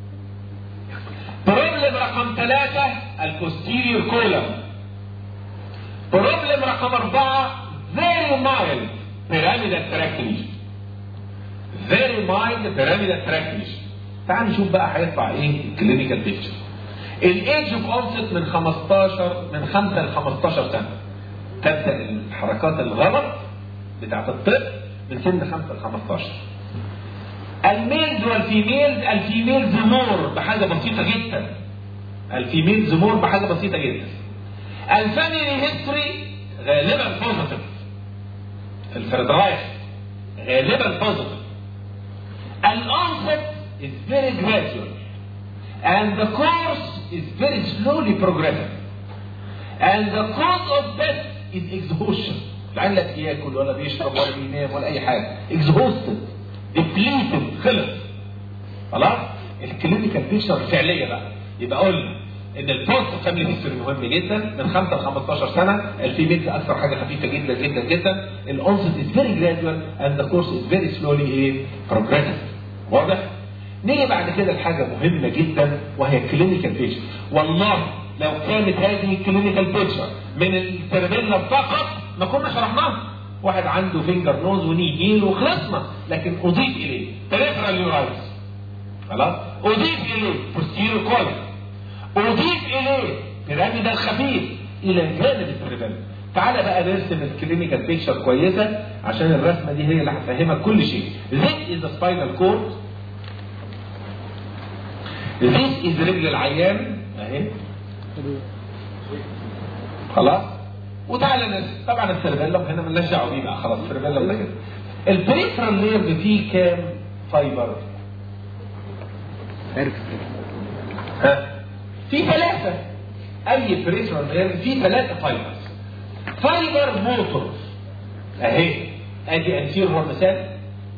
بروبلم رقم 3 البوستيريور كولم. بروبلم رقم 4 very mild pyramidal tract lesion. very mild pyramidal tract lesion. تعال نشوف بقى هيطلع ايه الكلينيكال بيكتشر. الايدج اوف اونست من 5 ل 15 سنه. تبدا الحركات الغلط بتاعت الطفل من سن 5 ل 15. الميلز والفيميلز، الفيميلز مور بحاجه بسيطه جدا. الفاميلي هيستوري غالبا بوزيتيف. الفريدرايكس غالبا بوزيتيف. الانست is very gradual and the course is very slowly progressive and the cause of death is exhaustion. العيان لا بياكل ولا بيشرب ولا بينام ولا اي حاجه، exhausted depleted، خلص خلاص. الكلينيكال بيكشر فعليه بقى. يبقى قلنا ان البوست فاميلي هيستوري مهم جدا من 5 ل 15 سنه. الفيميل اكثر حاجه خفيفه جدا جدا جدا. الانست از فيري جرادوال اند ذا كورس از فيري سلولي ايه بروجريسيف. واضح؟ نيجي بعد كده لحاجه مهمه جدا وهي الكلينيكال بيكشر. والله لو كانت هذه الكلينيكال بيكشر من السيربيلر فقط ما كنا شرحناها. واحد عنده فينجر نوز وني هيل وخلصنا، لكن اضيف اليه بريفرال نيورايتس، خلاص، اضيف اليه بوستيريور كولم، اضيف اليه بيراميدال خفيف الى جانب السيربيلم. تعالى بقى نرسم الكلينيكال بيكشر كويسه عشان الرسمه دي هي اللي هتفهمك كل شيء. This is the spinal cord. This is رجل العيان اهي، خلاص. وتعالى ننزل. طبعا السيربيلم هنا مالناش دعوه بيه بقى، خلاص السيربيلم ده كده. البريفرال نيرف فيه كام فايبر؟ في 3. اي بريفرال نيرف فيه 3 فايبرز. فايبر موتور اهي، ادي انتير هورمسال،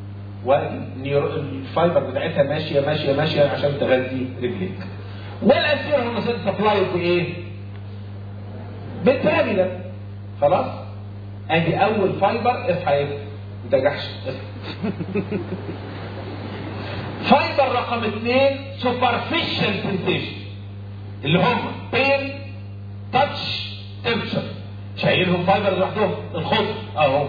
والفايبر بتاعتها ماشيه ماشيه ماشيه عشان تغذي رجليك. والانتير هورمسال سبلاي بايه؟ بالبيراميدال. خلاص؟ ادي اول فايبر. اصحى ايه؟ ما تنجحش. فايبر رقم 2 سوبرفيشال سنسيشن، اللي هم بين، تاتش، تمشر. شايلهم فايبر لوحدهم، الخضر اهو.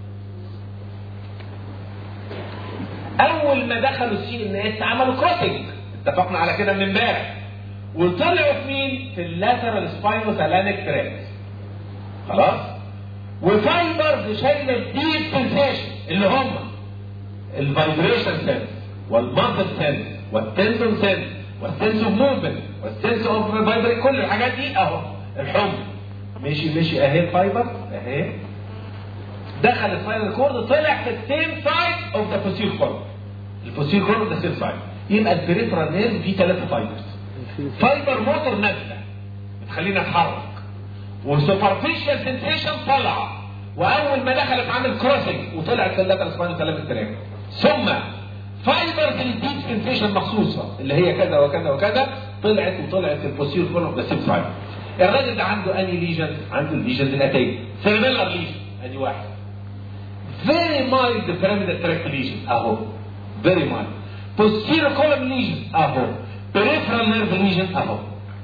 اول ما دخلوا السي ان اس عملوا كروسنج، اتفقنا على كده من امبارح، وطلعوا في مين؟ في اللاترال سباينوثالاميك تراكت. خلاص؟ وفايبرز شايله الديب سنسيشن اللي هم الفايبريشن سنس والماسل سنس والتندون سنس والسنس اوف موفمنت والسنس اوف فايبر، كل الحاجات دي اهو. الحمض مشي اهي، الفايبر اهي دخل السباينال كورد، طلع في السيم سايد اوف ذا بوستير كورد. البوستير كورد ده سيم سايد. يبقى البريفرال نيرف فيه 3 فايبرز. فايبر موتور نازله بتخلينا نتحرك، وسوبرفيشال سنسيشن طالعه، واول ما دخلت عمل كروسنج وطلعت في اللاترال سباينوثالاميك تراكت. ثم فايبرز الديب سنسيشن مخصوصه اللي هي كذا وكذا وكذا طلعت في البوستير كورد اوف ذا سيم سايد. الراجل ده عنده اني ليجن؟ عنده الليجنز الاتيه. سيربيلر ليجن ادي واحد. very mild pyramidal tract lesion اهو، very mild. posterior column lesion اهو، peripheral nerve lesion اهو.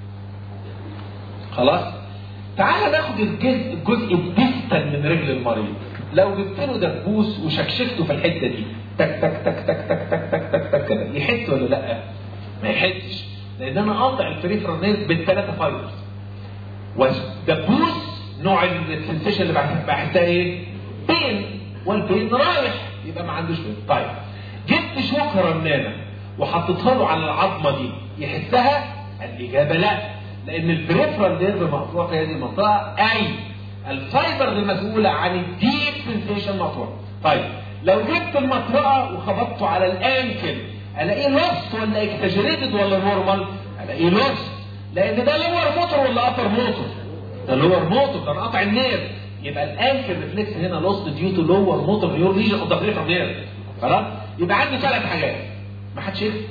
خلاص؟ تعال ناخد الجزء الديستال من رجل المريض. لو جبت له دبوس وشكشكته في الحته دي تك تك تك تك تك تك تك تك تك كده، يحس ولا لا؟ ما يحسش، لان انا قاطع البريفرال نيرف بالثلاثه فايبرز. والدبوس نوع السنسيشن اللي بحسها ايه؟ بين، والبين رايح، يبقى ما عندوش بين. طيب جبت شوكه رنانه وحطيتها له على العظمه دي، يحسها؟ الاجابه لا، لان البريفرال نيرف مقطوع في هذه المنطقه، اي الفايبرز المسؤوله عن الديب سنسيشن مقطوعه. طيب لو جبت المطرقه وخبطته على الانكل، الاقيه لوست ولا اكتاجريتد ولا نورمال؟ الاقيه لوست، لان ده لور موتور ولا ابر موتور؟ ده لور موتور، ده قطع النيرف. يبقى الانكل ريفلكس هنا لوست ديو تو لور موتور نيور ليجن اوف ذا بريفرال نيرف. خلاص؟ يبقى عندي 3 حاجات ما حدش يفهم.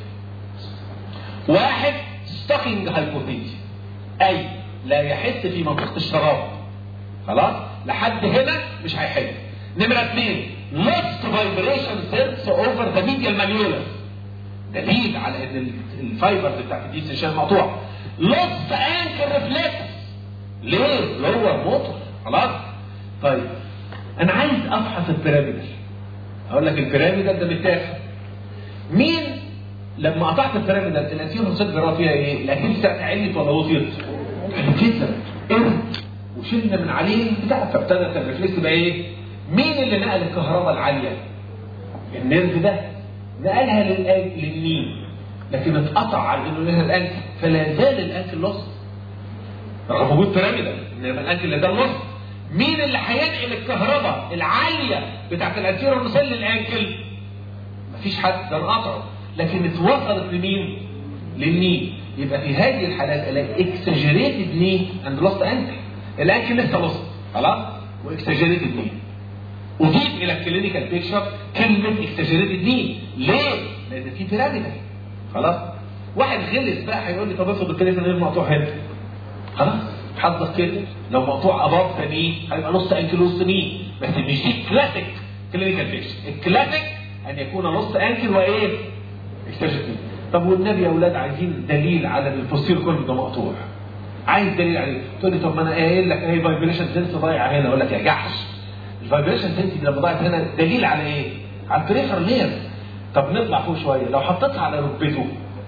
1 ستوكينج هايبوثيسيس، اي لا يحس في منطقه الشراب. خلاص؟ لحد هنا مش هيحس. نمره 2 lost vibration cells over the medial malleolus، دليل على ان الفايبرز بتاعت الدي سيشن مقطوعه. lost ankle reflex، ليه؟ لور موتور. خلاص؟ طيب انا عايز افحص البيراميدال. هقول لك البيراميدال ده متاخد مين؟ لما قطعت البيراميدال الانتيور هوسيت جرى فيها ايه؟ الاكيد بتاعتها علت ولا وطيت؟ كده وشلنا من عليه بتاع، فابتدت الريفلكس بقى ايه؟ مين اللي نقل الكهرباء العاليه؟ النيرف ده نقلها للنين، لكن اتقطع على انه لها الانكل، فلا زال الانكل لوس رغم وجود بيراميدال، انما الانكل ده لوس. مين اللي هينقل الكهرباء العاليه بتاعت الانتيرور هورمسال للانكل؟ مفيش حد، ده انقطعوا، لكن اتوصلت لمين؟ للنين. يبقى في هذه الحالات الاقي اكسجريتد ني اند لوست انكل، الانكل لسه لوست. خلاص؟ واكسجريتد ني. اضيف الى الكلينيكال بيكشر كلمه اكسجريتد ني، ليه؟ لان في بيراميدال. خلاص؟ واحد غلس بقى هيقول لي طب افرض الكلينيكال نير مقطوع هنا. خلاص؟ حظك كده، لو مقطوع اباف ني هيبقى نص انكل نص ني، بس مش دي كلاسيك كلينيكال بيكشر. الكلاسيك ان يكون نص انكل وايه؟ اكسجريتد. طب والنبي يا اولاد عايزين دليل على البوستير كورد ده مقطوع. عايز دليل عليه، تقول لي طب ما انا قايل لك اهي فايبريشن سنس ضايعه هنا، اقول لك يا جحش الفايبريشن سنس لما ضاعت هنا دليل على ايه؟ على البريفرال نيرف. طب نطلع فوق شويه، لو حطيتها على ركبته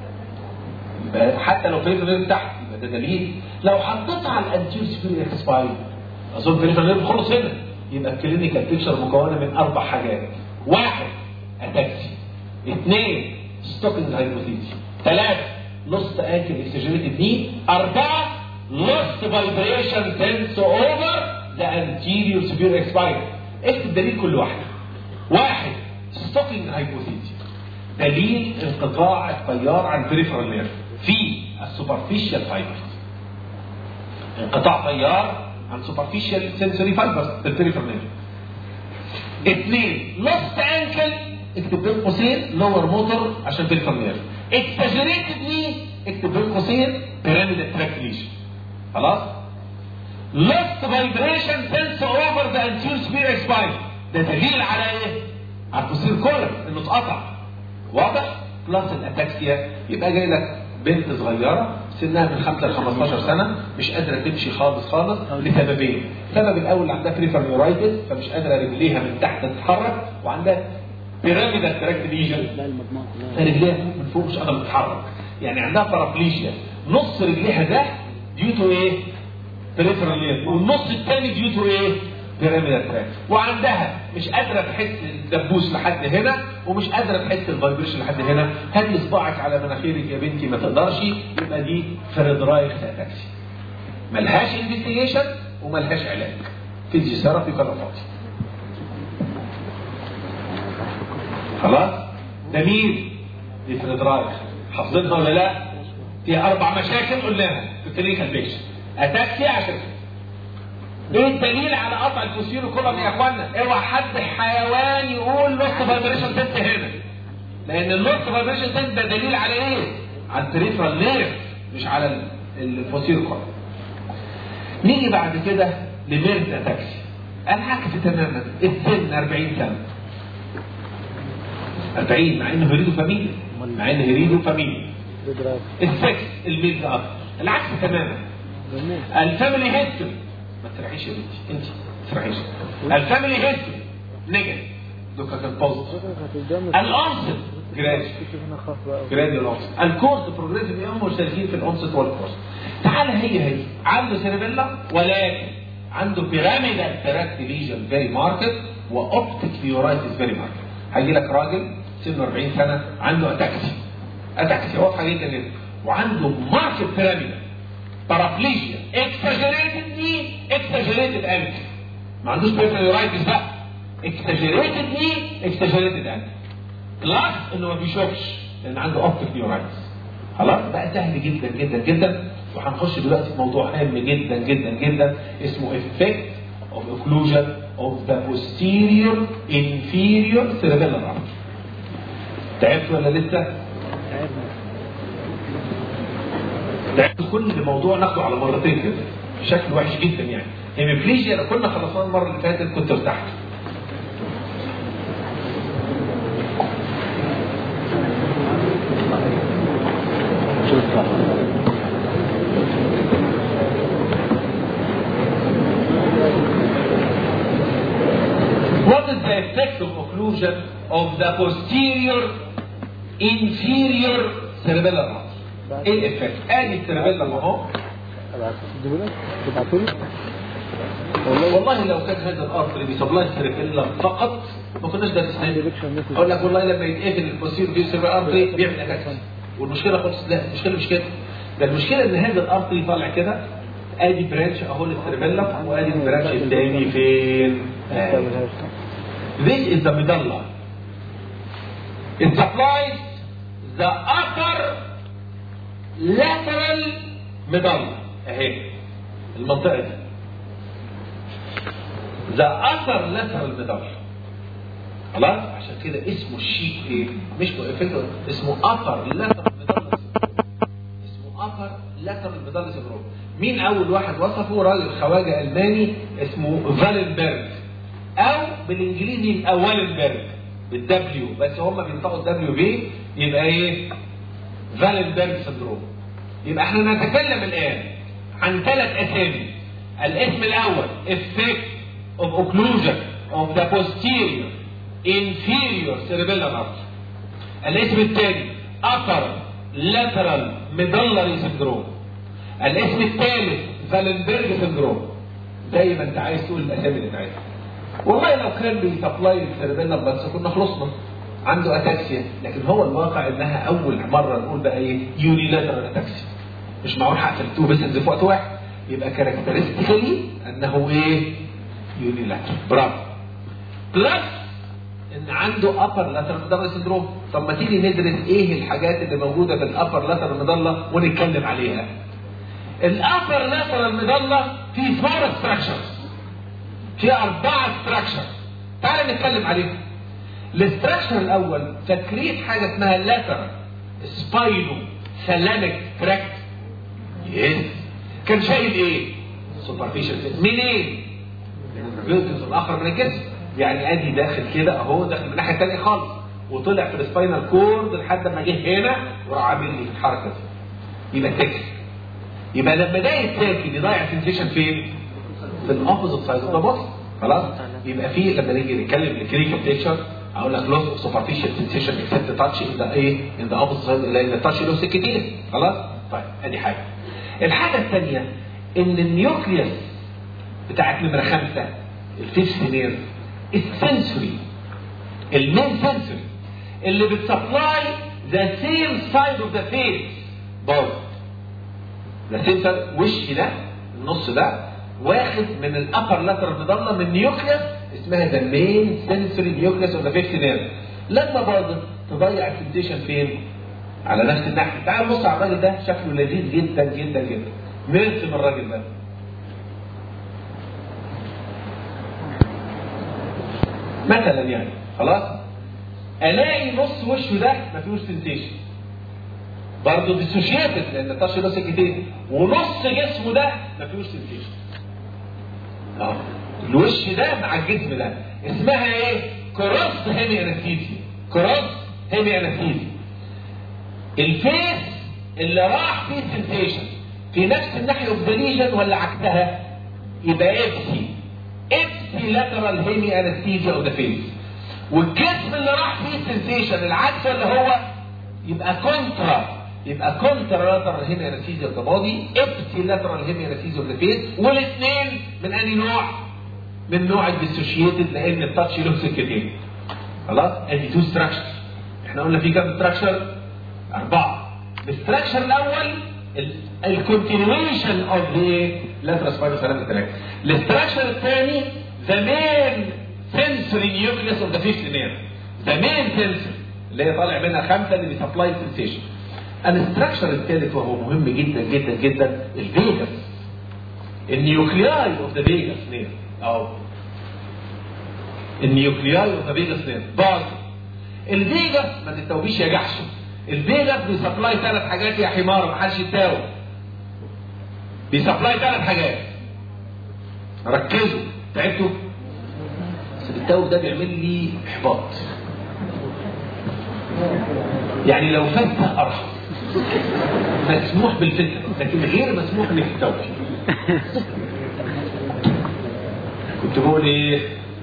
حتى لو بريفرال نيرف تحت يبقى ده دليل. لو حطيتها على الانتيور سبيريور سباين اظن بريفرال نيرف خلص هنا، يبقى الكلينيكال بيكشر مكونه من 4 حاجات. 1 اتاكسي، 2 ستوكينج هايبوثيسيس، 3 لوست انكل اكسجريتد ني، 4 لوست فايبريشن سنس اوفر ذا anterior superior spine. اكتب دليل كل واحده. واحد ستوكينج هايبوثيسيس، دليل انقطاع التيار عن peripheral nerve في السوبرفيشال فايبرز. انقطاع تيار عن superficial sensory fibers في الperipheral nerve. اثنين lost ankle، اكتب بين قوسين lower motor عشان peripheral nerve. exaggerated knee، اكتب بين قوسين pyramidal tract lesion. خلاص؟ lost vibration sense over the anterior superior spine، ده دليل على ايه؟ على البوستيريور كولم انه اتقطع. واضح؟ بلس الاتاكسيا. يبقى جاي لك بنت صغيره سنها من 5 ل 15 سنه مش قادره تمشي خالص لسببين. السبب الاول عندها بريفر نيورايتس فمش قادره رجليها من تحت تتحرك، وعندها بيراميدال تراكت ليجن رجليها من فوق مش قادره تتحرك، يعني عندها بارابليجيا. نص رجليها ده ديو تو ايه؟ بريفرال نير، والنص الثاني ديو تو ايه؟ بيراميدال تراكت. وعندها مش قادره تحس الدبوس لحد هنا ومش قادره تحس الفايبريشن لحد هنا. هات صباعك على مناخيرك يا بنتي ما تقدرش، يبقى دي فريدرايخ اتاكسي. ملهاش انفستيجيشن وملهاش علاج. فيزيوثيرابي كلام فاضي. خلاص؟ ده مين؟ دي فريدرايخ. حافظينها ولا لا؟ فيها 4 مشاكل قلناها في الكلينيكال بيكشن. اتاكسي عشان ايه الدليل على قطع البوستيريور كولم يا اخوانا؟ اوعى حد حيوان يقول لوست فايبريشن تيست هنا، لان اللوست فايبريشن تيست ده دليل على ايه؟ على البريفرال نيرف مش على البوستيريور كولم. نيجي بعد كده لميرز اتاكسي. العكس تماما، السن 40 سنه 40 مع انه هريدو فاميلي السكس الميلز اكتر. العكس تماما. الفاميلي هيستوري، ما تسرحيش يا بنتي انت ما تسرحيش. الفاميلي هيستوري نيجاتيف، دوكا كان بوزيتيف. الانست جرادي الانست. الكورس بروجريسيف يوم مشتركين في الانست والكورس. تعال هي عنده سيربيلا ولكن عنده بيراميدال تراكت ليجن فيري ماركت واوبتيك نيورايتس فيري ماركت. هيجي لك راجل سنه 40 سنه عنده اتاكسي واضحه جدا وعنده ماركت بيراميدال بارابليجيا اكساجريتد ني اكساجريتد انكل. ما عندوش بيراميدالايتس بقى، اكساجريتد ني اكساجريتد انكل. بلس انه ما بيشوفش لان عنده اوبتيك نيورايتس. خلاص بقى سهل جدا جدا جدا. وهنخش دلوقتي في موضوع هام جدا جدا جدا اسمه effect of occlusion of the posterior inferior cerebellar artery. تعبت ولا لسه؟ تعبت. كل موضوع ناخده على مرتين كده بشكل وحش جدا يعني. هيميبليجيا لو كنا خلصناه المره اللي فاتت كنت ارتحت. What is the effect of occlusion of the posterior inferior cerebellar artery? ايه الافكت؟ ادي السيربيلم اهو. والله لو كان هذا الارتري بيسبلاي السيربيلم فقط ما كناش درسناه. اقول لك والله لما يتقفل البوستيريور في سيربيلر ارتري بيعمل اتاكسي والمشكله خلصت. لا المشكله مش كده، ده المشكله ان هذا الارتري طالع كده. ادي برانش اهو للسيربيلم وادي البرانش الثاني فين؟ This is the medulla. It supplies the upper lateral medulla. اهي المنطقة دي. The upper lateral medulla. خلاص؟ عشان كده اسمه الشيك ايه؟ مش فكرة اسمه upper lateral medulla. اسمه upper lateral medulla syndrome. مين أول واحد وصفه؟ راجل خواجة ألماني اسمه فالنبرج. او بالانجليزي يبقى والنبرج بالدبليو، بس هم بينطقوا الدبليو بي يبقى ايه؟ فالنبرج سندروم. يبقى احنا نتكلم الان عن 3 اسامي. الاسم الاول effect of occlusion of the posterior inferior cerebellar artery. الاسم الثاني upper lateral medullary syndrome. الاسم الثالث فالنبرج سندروم. زي ما انت عايز تقول الاسامي اللي انت عايزها. والله لو كان بيسبلاي السيربيلر بس كنا خلصنا. عنده اتاكسيا، لكن هو الواقع انها اول مره نقول بقى ايه؟ يونيلاترال اتاكسيا. مش معقول هقفل 2 بيسز في وقت واحد. يبقى كاركترستيكالي انه ايه؟ يونيلاترال. برافو. بلس ان عنده ابر لاترال ميدالا سندروم. طب ما تيجي ندرس ايه الحاجات اللي موجوده في الابر لاترال ميدالا ونتكلم عليها. الابر لاترال ميدالا في 4 ستراكشرز، في 4 ستراكشر. تعال نتكلم عليهم. الاستراكشر الاول فاكرين حاجه اسمها لاترال سباينو ثالاميك تراكت؟ يس. كان شايل ايه؟ سوبرفيشال. منين؟ من الجزء الاخر من الجسم. يعني ادي داخل كده اهو، داخل من الناحيه الثانيه خالص، وطلع في السباينال كورد لحد ما جه هنا وراح عامل لي الحركه دي. يبقى تاكل. يبقى لما ده يتاكل يضيع سنسيشن فين؟ في الاوبوزيت سايد اوف ذا بودي. خلاص؟ يبقى في لما نيجي نتكلم الكلينيكال بيكتشر اقول لك لوس اوف سوبرفيشال سنسيشن اكسبت تاتش ان ذا ايه؟ ان ذا اوبوزيت سايد، لان التاتش له سكتين. خلاص؟ طيب ادي حاجه. الحاجه الثانيه ان النيوكليوس بتاعت نمره 5 الفيفث نيرف السنسوري، المين سنسوري اللي بتسبلاي ذا سيم سايد اوف ذا فيس باور. ذا سيم سايد وش ده النص ده واخد من الابر لاترال ميدالا من نيوكليوس اسمها ذا مين سنسوري نيوكليوس اوف ذا فيفث نيرف. لما باظت تضيع السنسيشن فين؟ على نفس الناحيه. تعال بص على الراجل ده، شكله لذيذ جدا جدا جدا. نرسم الراجل ده. مثلا يعني خلاص الاقي نص وشه ده ما فيهوش سنسيشن، برضه ديسوشيتد لان الطش له سكتين، ونص جسمه ده ما فيهوش سنسيشن. الوش ده مع الجسم ده اسمها ايه؟ كروس هيمي انستيزيا. كروس هيمي انستيزيا. الفيس اللي راح فيه سنسيشن في نفس الناحيه اوف ذا ليجن ولا عكسها؟ يبقى ابسي لاترال هيمي انستيزيا اوف ذا فيس. والجسم اللي راح فيه سنسيشن العكس اللي هو يبقى كونترا لاترال هيمي انستيزيا اوف ذا بودي، ابسي لاترال هيمي انستيزيا اوف ذا فيس. والاثنين من انهي نوع؟ من نوع الديسوشيتد لان التاتش له سكتين. خلاص؟ ادي 2 ستراكشر. احنا قلنا في كام ستراكشر؟ 4. الستراكشر الاول الكونتينيويشن اوف ذا لاترال سباينال ثالاميك تراكت. الاستراكشر الثاني ذا مين سنسوري نيوكليوس اوف ذا فيفث نيرف. ذا مين سنسوري اللي هي طالع منها 5 اللي بيسبلاي سنسيشن. الاستراكشر الثالث وهو مهم جدا جدا جدا الفيجاس، النيوكلياي اوف ذا فيجاس نيرف او النيوكلياي اوف ذا فيجاس نيرف. برضه الفيجاس ما تتوبيش يا جحش. الفيجاس بيسبلاي 3 حاجات يا حمار، ما حدش يتاوب. بيسبلاي 3 حاجات. ركزوا، تعبتوا؟ بس التاوب ده بيعمل لي احباط. يعني لو فتة ارحم. مسموح بالفتة لكن غير مسموح انك تتاوبي. كنت بقول ايه؟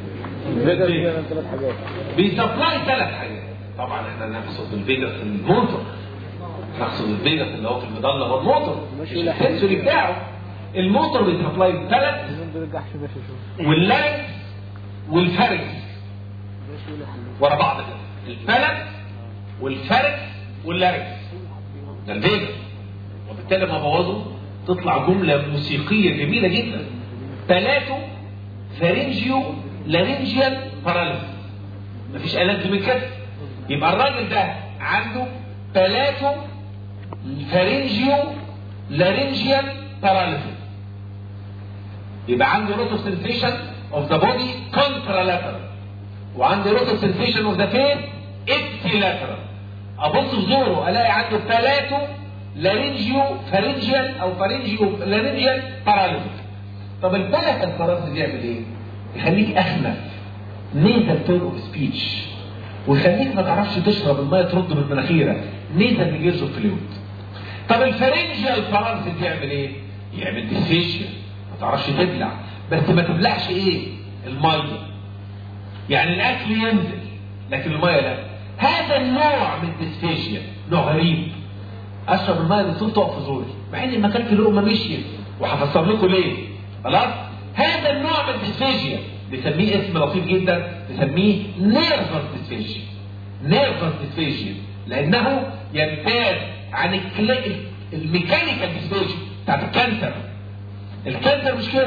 بيسبلاي 3 حاجات. طبعا احنا نقصد الفيجاس الموتور، نقصد الفيجاس اللي هو في المظله هو الموتور مش السنسوري بتاعه. الموتور بيسبلاي 3 واللارنكس والفارنكس ورا بعض كده. الفارنكس والفارنكس واللارنكس ده الفيجاس. وبالتالي لما بوظه تطلع جمله موسيقيه جميله جدا. 3 فارنجيو لارنجيال باراليسيس. مفيش آلات من كده. يبقى الراجل ده عنده 3 فارنجيو لارنجيال باراليسيس. يبقى عنده روت اوف سنسيشن اوف ذا بودي كونترالاترال، وعنده روت اوف سنسيشن اوف ذا فيس ابسيلاترال. ابص في زوره الاقي عنده 3 لارنجيو فارنجيال او فارنجيو لارنجيال باراليسيس. طب البلاتال باراليسيس يعمل ايه؟ يخليك اخنف نيزل تون اوف سبيتش، ويخليك ما تعرفش تشرب الميه ترد من مناخيرك، نيزل ميجرز اوف فلويد. طب الفارنجيال باراليسيس يعمل ايه؟ يعمل ديسفيشيا، ما تعرفش تبلع، بس ما تبلعش ايه؟ الميه. يعني الاكل ينزل لكن الميه لا. هذا النوع من الديسفيشيا نوع غريب. اشرب الميه من طول تقف في زوري مع اني ما اكلت لقمه مشيت، وهفسر لكم ليه. خلاص؟ هذا النوع من الديسفيشيا بنسميه اسم لطيف جدا، بنسميه نيرفس ديسفيشيا. نيرفس ديسفيشيا لانه يمتاز عن الميكانيكال ديسفيشيا بتاعت الكانسر. الكانسر مش كده،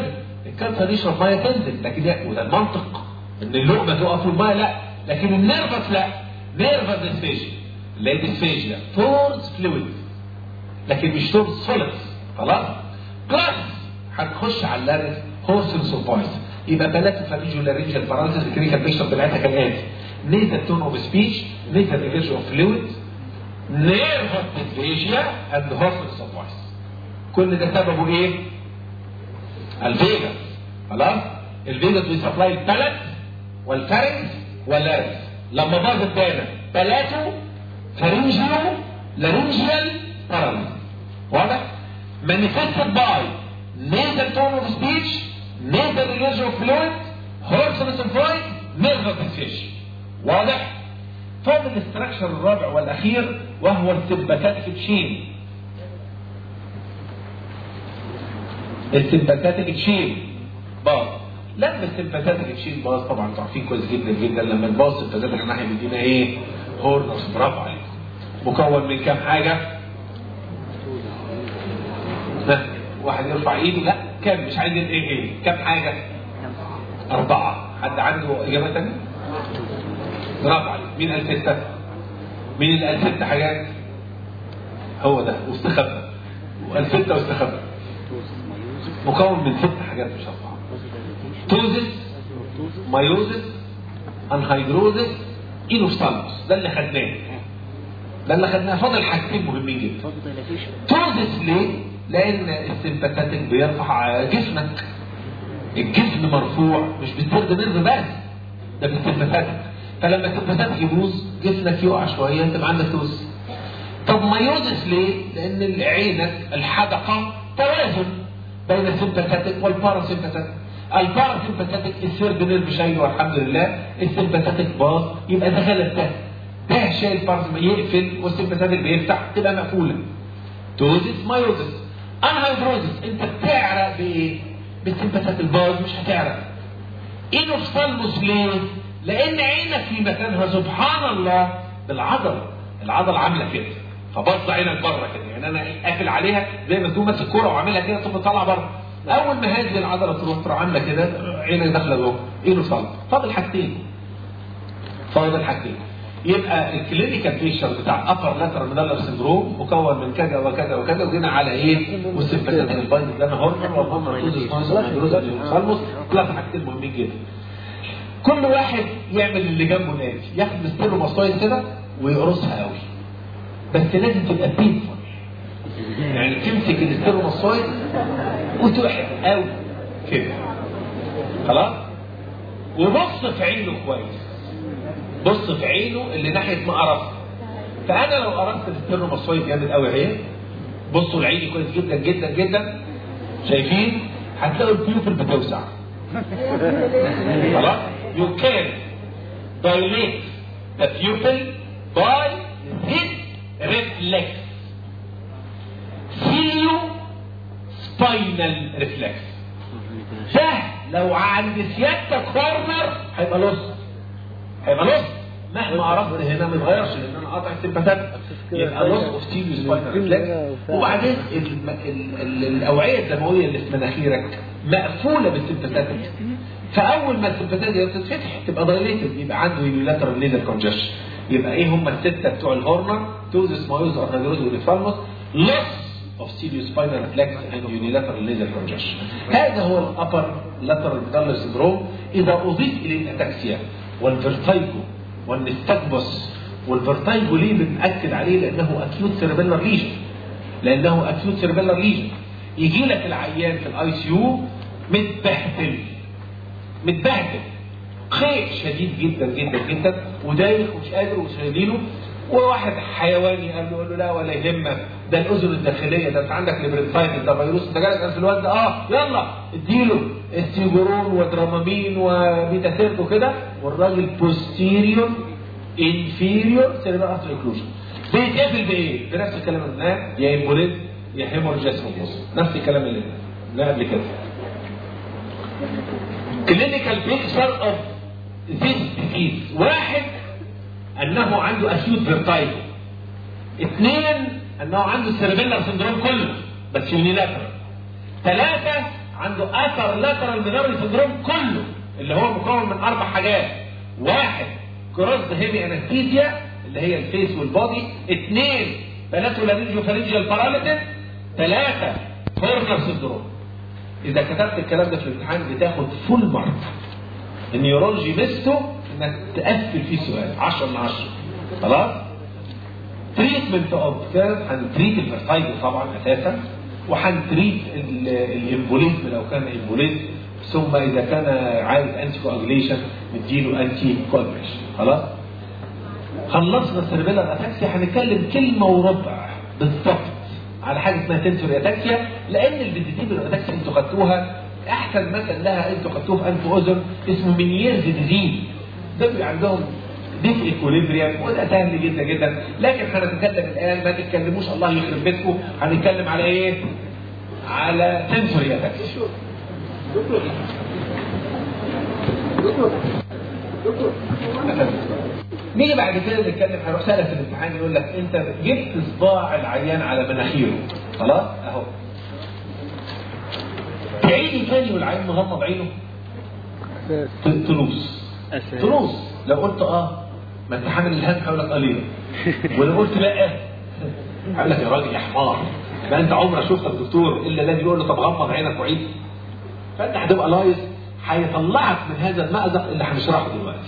الكانسر يشرب ميه تنزل، لكن وده المنطق ان اللقمه تقف والميه لا، لكن النيرفس لا. نيرفس ديسفيجيا اللي هي ديسفيجيا تورز فلويد لكن مش تورز سوليدز. خلاص؟ بلس هتخش على اللارنكس هورسنس اوف فويس. يبقى ثلاثه فارنجيو لارنجيال باراليسيس الكلينيكال بيكتشر بتاعتها كالاتي: نيزل تون اوف سبيتش، نيزل ريفيرج اوف فلويد، نيرفس ديسفيجيا اند هورسنس اوف فويس. كل ده سببه ايه؟ الفيجاس. خلاص؟ الفيجاس بيسبلاي البالانس والفارنكس واللارنكس. لما باظ الدانا ثلاثه فارنجيو لارنجيال باراليسيس. واضح؟ manifested by nasal tone of speech, nasal release of fluid, hoarseness of voice, nervous dysphagia. واضح؟ فاضل الاستراكشر الرابع والاخير وهو السمباتيك تشين. السمباتيك تشين باظ. لما السمباتيك تشين باظ طبعا انتوا عارفين كويس جدا جدا لما الباص السمباتيك الناحيه بيدينا ايه؟ هورنس. برافو عليكم. مكون من كام حاجه؟ واحد يرفع ايده. لا كام؟ مش عايز ايه؟ كام حاجه؟ 4. حد عنده اجابه ثانيه؟ برافو عليك. مين قال 6؟ مين اللي قال 6 حاجات؟ هو ده واستخبى وقال 6 واستخبى. مكون من 6 حاجات مش 4. توزس، مايوزس، انهيدروزس، اينوفثالموس. ده اللي خدناه. فاضل حاجتين مهمين جدا. توزس ليه؟ لان السمباتيك بيرفع جسمك. الجسم مرفوع مش بالسرد نيرف بس، ده بالسمباتيك. فلما السمباتيك يبوظ جسمك يقع شويه تبقى عندك توزس. طب مايوزس ليه؟ لان عينك الحدقه توازن بين السمباتيك والباراسمباتيك. الباراسمباتيك السرد نيرف شايله والحمد لله، السمباتيك باظ يبقى ده غلط. ده شايل الباراسمباتيك يقفل والسمباتيك بيفتح تبقى مقفوله. توزس مايوزس. انهيدروزس انت بتعرق بايه؟ بالسمباتيك الباظ مش هتعرق. اينوفثالموس ليه؟ لان عينك في مكانها سبحان الله العضله عامله كده، فبص عينك بره كده، يعني انا قافل عليها زي ما تكون ماسك كوره وعاملها كده ثم طالعه بره. اول ما هذه العضله تروح عامله كده عينك داخله جوه. اينوفثالموس. فاضل حاجتين. يبقى الكلينيكال بيكتشر بتاع ابر لاترال ميدالر سندروم مكون من كذا وكذا وكذا، وجينا على ايه؟ والسمباتيك البايند ده هورمون وهرمون توزس ثلاث حاجتين مهمين جدا. كل واحد يعمل اللي جنبه نادي، ياخد الستيروماسايد كده ويقرصها قوي، بس لازم تبقى بينفول. يعني تمسك الستيروماسايد وتحرق قوي كده. خلاص؟ وبص في عينه كويس. بص في عينه اللي ناحيه ما قرص. فانا لو قرصت الستيروماسايد جامد قوي اهي، بصوا لعيني كويس جدا جدا جدا، شايفين؟ هتلاقوا البيوبل بتوسع. خلاص؟ You can dilate the pupil by this reflex. Spinal reflex. ده لو عند سيادتك كورنر هيبقى لص. مهما عرفت هنا ما يتغيرش لان انا قاطع السمباتيك، يبقى لص اوف سيريوس سباينال ريفلكس. وبعدين الاوعيه الدمويه اللي في مناخيرك مقفوله بالسمباتيك، فاول ما السمباتيك تتفتح تبقى دايليتد، يبقى عنده يونيلاترال نيزل كونجكشن. يبقى ايه هم السته بتوع الهورنر؟ توزس مايوز انهيدروز ونيفالموس. لص of serious spinal reflex and unilateral nasal congestion. هذا هو الأبر lateral medullary syndrome. إذا أضيف إلى الأتاكسيا والفيرتايجو والنستاجموس، والفيرتايجو ليه بنأكد عليه؟ لأنه acute cerebellar lesion. يجي لك العيان في الاي سي يو متبهدل خير شديد جدا جدا جدا ودايخ ومش قادر وشايلينه، وواحد حيواني قال له لا ولا يهمك، ده الاذن الداخليه، ده انت عندك ليبرينفايتس، ده فيروس، ده جالك انفلونزا، يلا اديله استيجورون ودرامامين وبيتاسيرت وكده، والراجل بوستيريور انفيريور سيريبرال ارتري اوكلوجن. بيتقفل بايه؟ بنفس الكلام اللي قلناه، يا امبوليز يا هيمورجاسموس، نفس الكلام اللي قلناه قبل كده. كلينيكال بيكتشر اوف ذيس ديزيز: واحد انه عنده اكيوت فيرتايجو، اثنين انه عنده سيربيلر سندروم كله بس يونيلاترال، ثلاثه عنده اثر لاترال مينوري سندروم كله اللي هو مكون من 4 حاجات. 1 كروس هيمي انستيزيا اللي هي الفيس والبودي. 2 بلاتولارينجيوفارينجيال باراليتس. 3 هورنر سندروم. اذا كتبت الكلام ده في الامتحان بتاخد فول مارك. النيورولوجي ميزته انك تقفل فيه سؤال 10 من 10. خلاص؟ تريتمنت اوف كير، هنتريت الفرتايجو طبعا اساسا، وهنتريت الامبوليزم لو كان امبوليزم، ثم اذا كان عايز انتي كواجوليشن نديله انتي كواجوليشن. خلاص؟ خلصنا السيربيلر اتاكسيا. هنتكلم كلمه وربع بالظبط على حاجه اسمها سنسوري اتاكسيا، لان الفيزيتيفل اتاكسيا انتوا خدتوها. احسن مثل لها انتوا خدتوه في انف واذن اسمه مينيرز ديزيز. ده بيبقى عندهم ديس ايكوليبريم وده سهل جدا جدا، لكن هنتكلم الان ما تتكلموش الله يخرب بيتكم. هنتكلم على ايه؟ على سنسوري اتاكسيا. دكتور نيجي بعد كده نتكلم. هروح سألك في الامتحان يقول لك انت جبت صباع العيان على مناخيره. خلاص اهو. تعيدي تاني والعيان مغمض عينه. تلوث. لو قلت ما انت حامل الهم هقول لك ليه؟ ولو قلت لا هقول لك يا راجل يا حمار، ما انت عمرك شفتك دكتور الا لازم يقول له طب غمض عينك وعيد. فانت هتبقى لايص، هيطلعك من هذا المأزق اللي هنشرحه دلوقتي.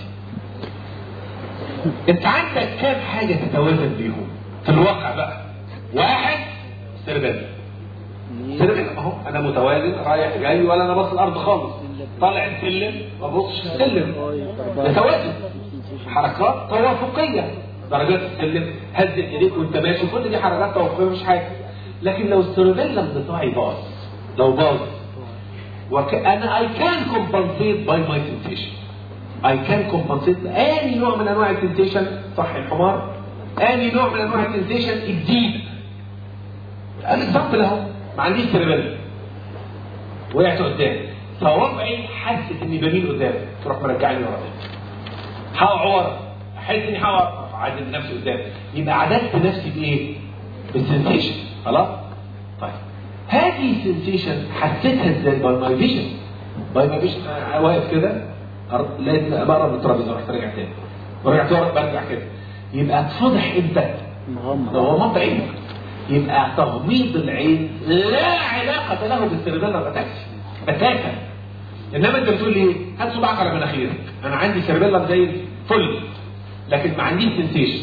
انت عندك كام حاجه تتوازن بيهم في الواقع بقى؟ 1 سيربيلم اهو، انا متوازن رايح جاي ولا انا باص الارض خالص، طالع السلم ما ببصش السلم، متوازن، حركات توافقيه، درجات السلم، هز ايديك وانت ماشي، كل دي حركات توافقيه مش حاجه. لكن لو السيربيلم بتاعي باظ، لو باظ انا I can compensate by my sensation. I can compensate أي نوع من أنواع التنتيشن. صح الحمار؟ أي نوع من أنواع التنتيشن الجديد. الإكزامبل أهو، ما عنديش سيربيلم، وقعت قدام، فوضعي حاسس إني بميل قدام، تروح مرجعني ورا. هقع ورا، أحس إني هقع، أعدل نفسي قدام، يبقى عدلت نفسي بإيه؟ بالسنتيشن. خلاص؟ طيب هذه السنسيشن حسيتها ازاي؟ باي ماي فيجن. باي ماي فيجن واقف كده لقيت بقرب من الترابيزه، رحت راجع تاني ورجعت ورا برجع كده. يبقى اتفضح امتى؟ لو غمضت عينك. يبقى تغميض العين لا علاقه له بالسيربيلر اتاكسي بتاتا. انما انت بتقول لي ايه؟ هات صباعك على مناخيرك، انا عندي سيربيلر زي الفل لكن ما عنديش سنسيشن.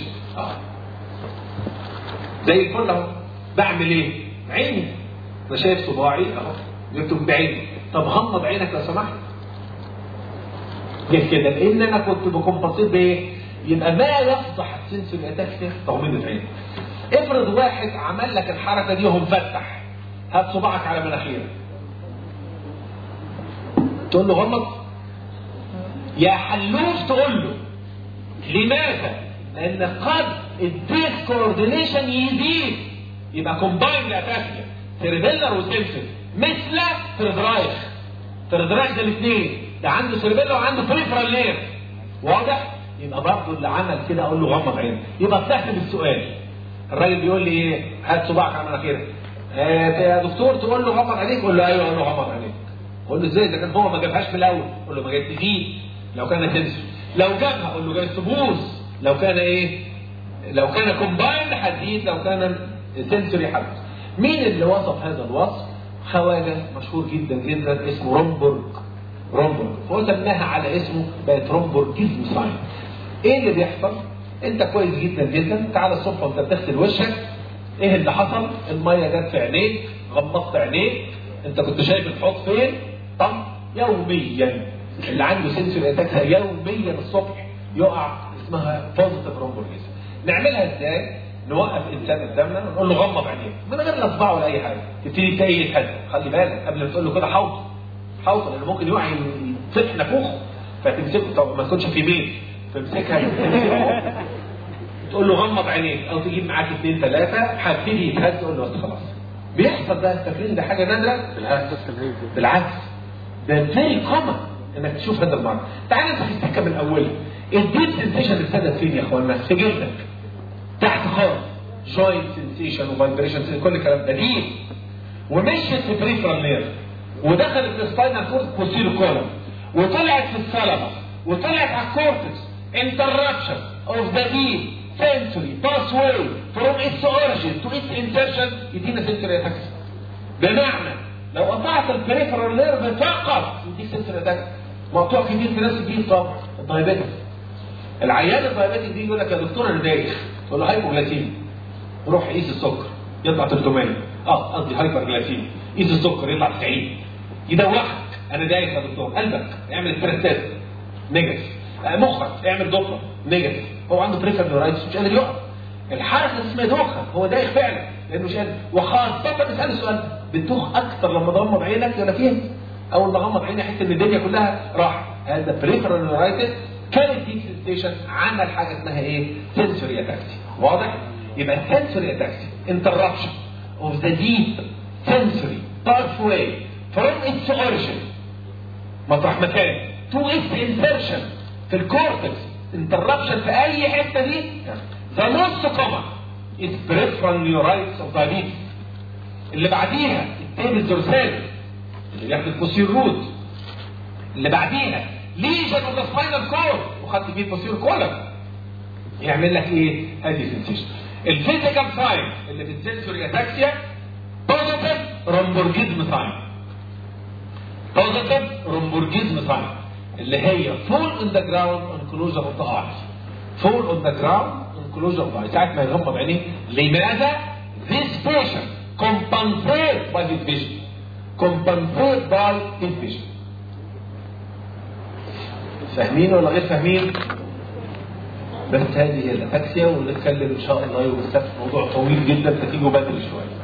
زي الفل اهو. بعمل ايه؟ عيني، انا شايف صباعي اهو جبته بعيني. طب غمض عينك لو سمحت. كيف كده؟ لان انا كنت بكمبنسيت بايه؟ يبقى ما يفضح السنسوري اتاكسيا تغميض العين. افرض واحد عمل لك الحركه دي وهو مفتح، هات صباعك على مناخيرك، تقول له غمض يا حلوف، تقول له لماذا؟ لان قد الديس كوردينيشن يزيد، يبقى كومبايند اتاكسيا سيربيلر وسنسوري مثل تردرايخ. تردرايخ ده الاثنين، ده عنده سيربيلر وعنده بريفرال لير، واضح؟ يبقى برضه اللي عمل كده اقول له غمض عينك. يبقى استخدم السؤال. الراجل بيقول لي ايه؟ هات صباعك على مناخيرك. يا دكتور تقول له غمض عينيك؟ قول له ايوه، اقول له غمض عينيك. قول له ازاي؟ اذا كان هو ما جابهاش في الاول قول له ما جابش فيه. لو كان سنسوري، لو جابها قول له جايز تبوظ. لو كان ايه؟ لو كان كومبايند حديد، لو كان سنسوري حديد. مين اللي وصف هذا الوصف؟ خواجه مشهور جدا جدا اسمه رومبورغ. هو سماها على اسمه، بقت رومبورغيزم ساين. ايه اللي بيحصل؟ انت كويس جدا جدا، تعالى الصبح وانت بتغسل وشك، ايه اللي حصل؟ الميه جت في عينيك، غمضت عينيك، انت كنت شايف الحوض فين؟ طب يوميا اللي عنده سنسوري اتاكسيا يوميا الصبح يقع، اسمها بوزيتيف رومبورغيزم. نعملها ازاي؟ نوقف انسان قدامنا ونقول له غمض عينيك من غير لا صباع ولا اي حاجه، تبتدي تلاقي يتهز. خلي بالك قبل ما تقول له كده حوط لانه ممكن يقع يفتح نافوخه فتمسكه. طب ما تكونش في بيت تمسكها تقول له غمض عينيك، او تجيب معاك 2 3 هتبتدي يتهز، تقول له بس خلاص. بيحصل ده، فاكرين ده حاجه نادره؟ بالعكس ده فيري كومن انك تشوف هذا المرض. تعال انت في السكه من اولها. الديب سنسيشن ابتدت فين يا اخوانا؟ في جلدك تحت خالص، جوينت سنسيشن وفايبريشن، كل الكلام ده دي، ومشيت في بريفرال لير ودخلت في السباينال كورد بوستيريور كولم وطلعت في الثالاموس وطلعت على الكورتكس. interruption of the deep sensory pathway from its origin to its insertion يدينا sensory attacks. بمعنى لو قطعت البريفرال نيرف فقط يديك sensory attacks. مقطوع كتير في ناس دي طبعا الدايابيتس. العيان الدايابيتس دي يقول لك يا دكتور انا دايخ، تقول له هايبوغلايكيميا، روح قيس السكر يطلع 300، قصدي هايبرغلايكيميا، قيس السكر يطلع 90، يدوخك انا دايخ يا دكتور. قلبك اعمل ستريس نيجاتيف، مخك اعمل دوبلر نيجاتيف. هو عنده بريفرال نيورايتس مش قادر يقف. الحركه اسمها دوخه، هو دايخ فعلا لانه مش قادر. وخاصه اسال السؤال بتدوخ اكتر لما تغمض عينك ولا فين؟ اول ما اغمض عيني احس ان الدنيا كلها راحت. هذا بريفرال نيورايتس كانت دي سنسيشن عمل حاجه اسمها ايه؟ سنسوري اتاكسي. واضح؟ يبقى السنسوري اتاكسي انتربشن اوف ذا ديب سنسوري pathway from its origin مطرح مكان to its insertion في الكورتكس. انتربشن في اي حته دي. The most common is peripheral neuritis of diabetes. اللي بعديها التيبل دورسالي اللي بياخد البوستيريور روت. اللي بعديها ليجن اوف ذا سباينال كورد وخدت بيه البوستيريور كولم. يعمل لك ايه؟ هذه سنسيشن. الفيزيكال ساين اللي في السنسوري اتاكسيا بوزيتيف رومبورجيزم ساين. بوزيتيف رومبورجيزم ساين اللي هي فول اون ذا جراوند اون كلوجر اوف ذا اي. فول اون ذا جراوند اون كلوجر اوف ذا اي. ساعة ما يغمض عينيه. لماذا؟ This patient compensates by his vision. Compensate by his vision. فاهمين ولا غير فاهمين؟ بس هذه هي الاتاكسيا، ونتكلم ان شاء الله يوم السبت موضوع طويل جدا فتيجوا بدري شويه.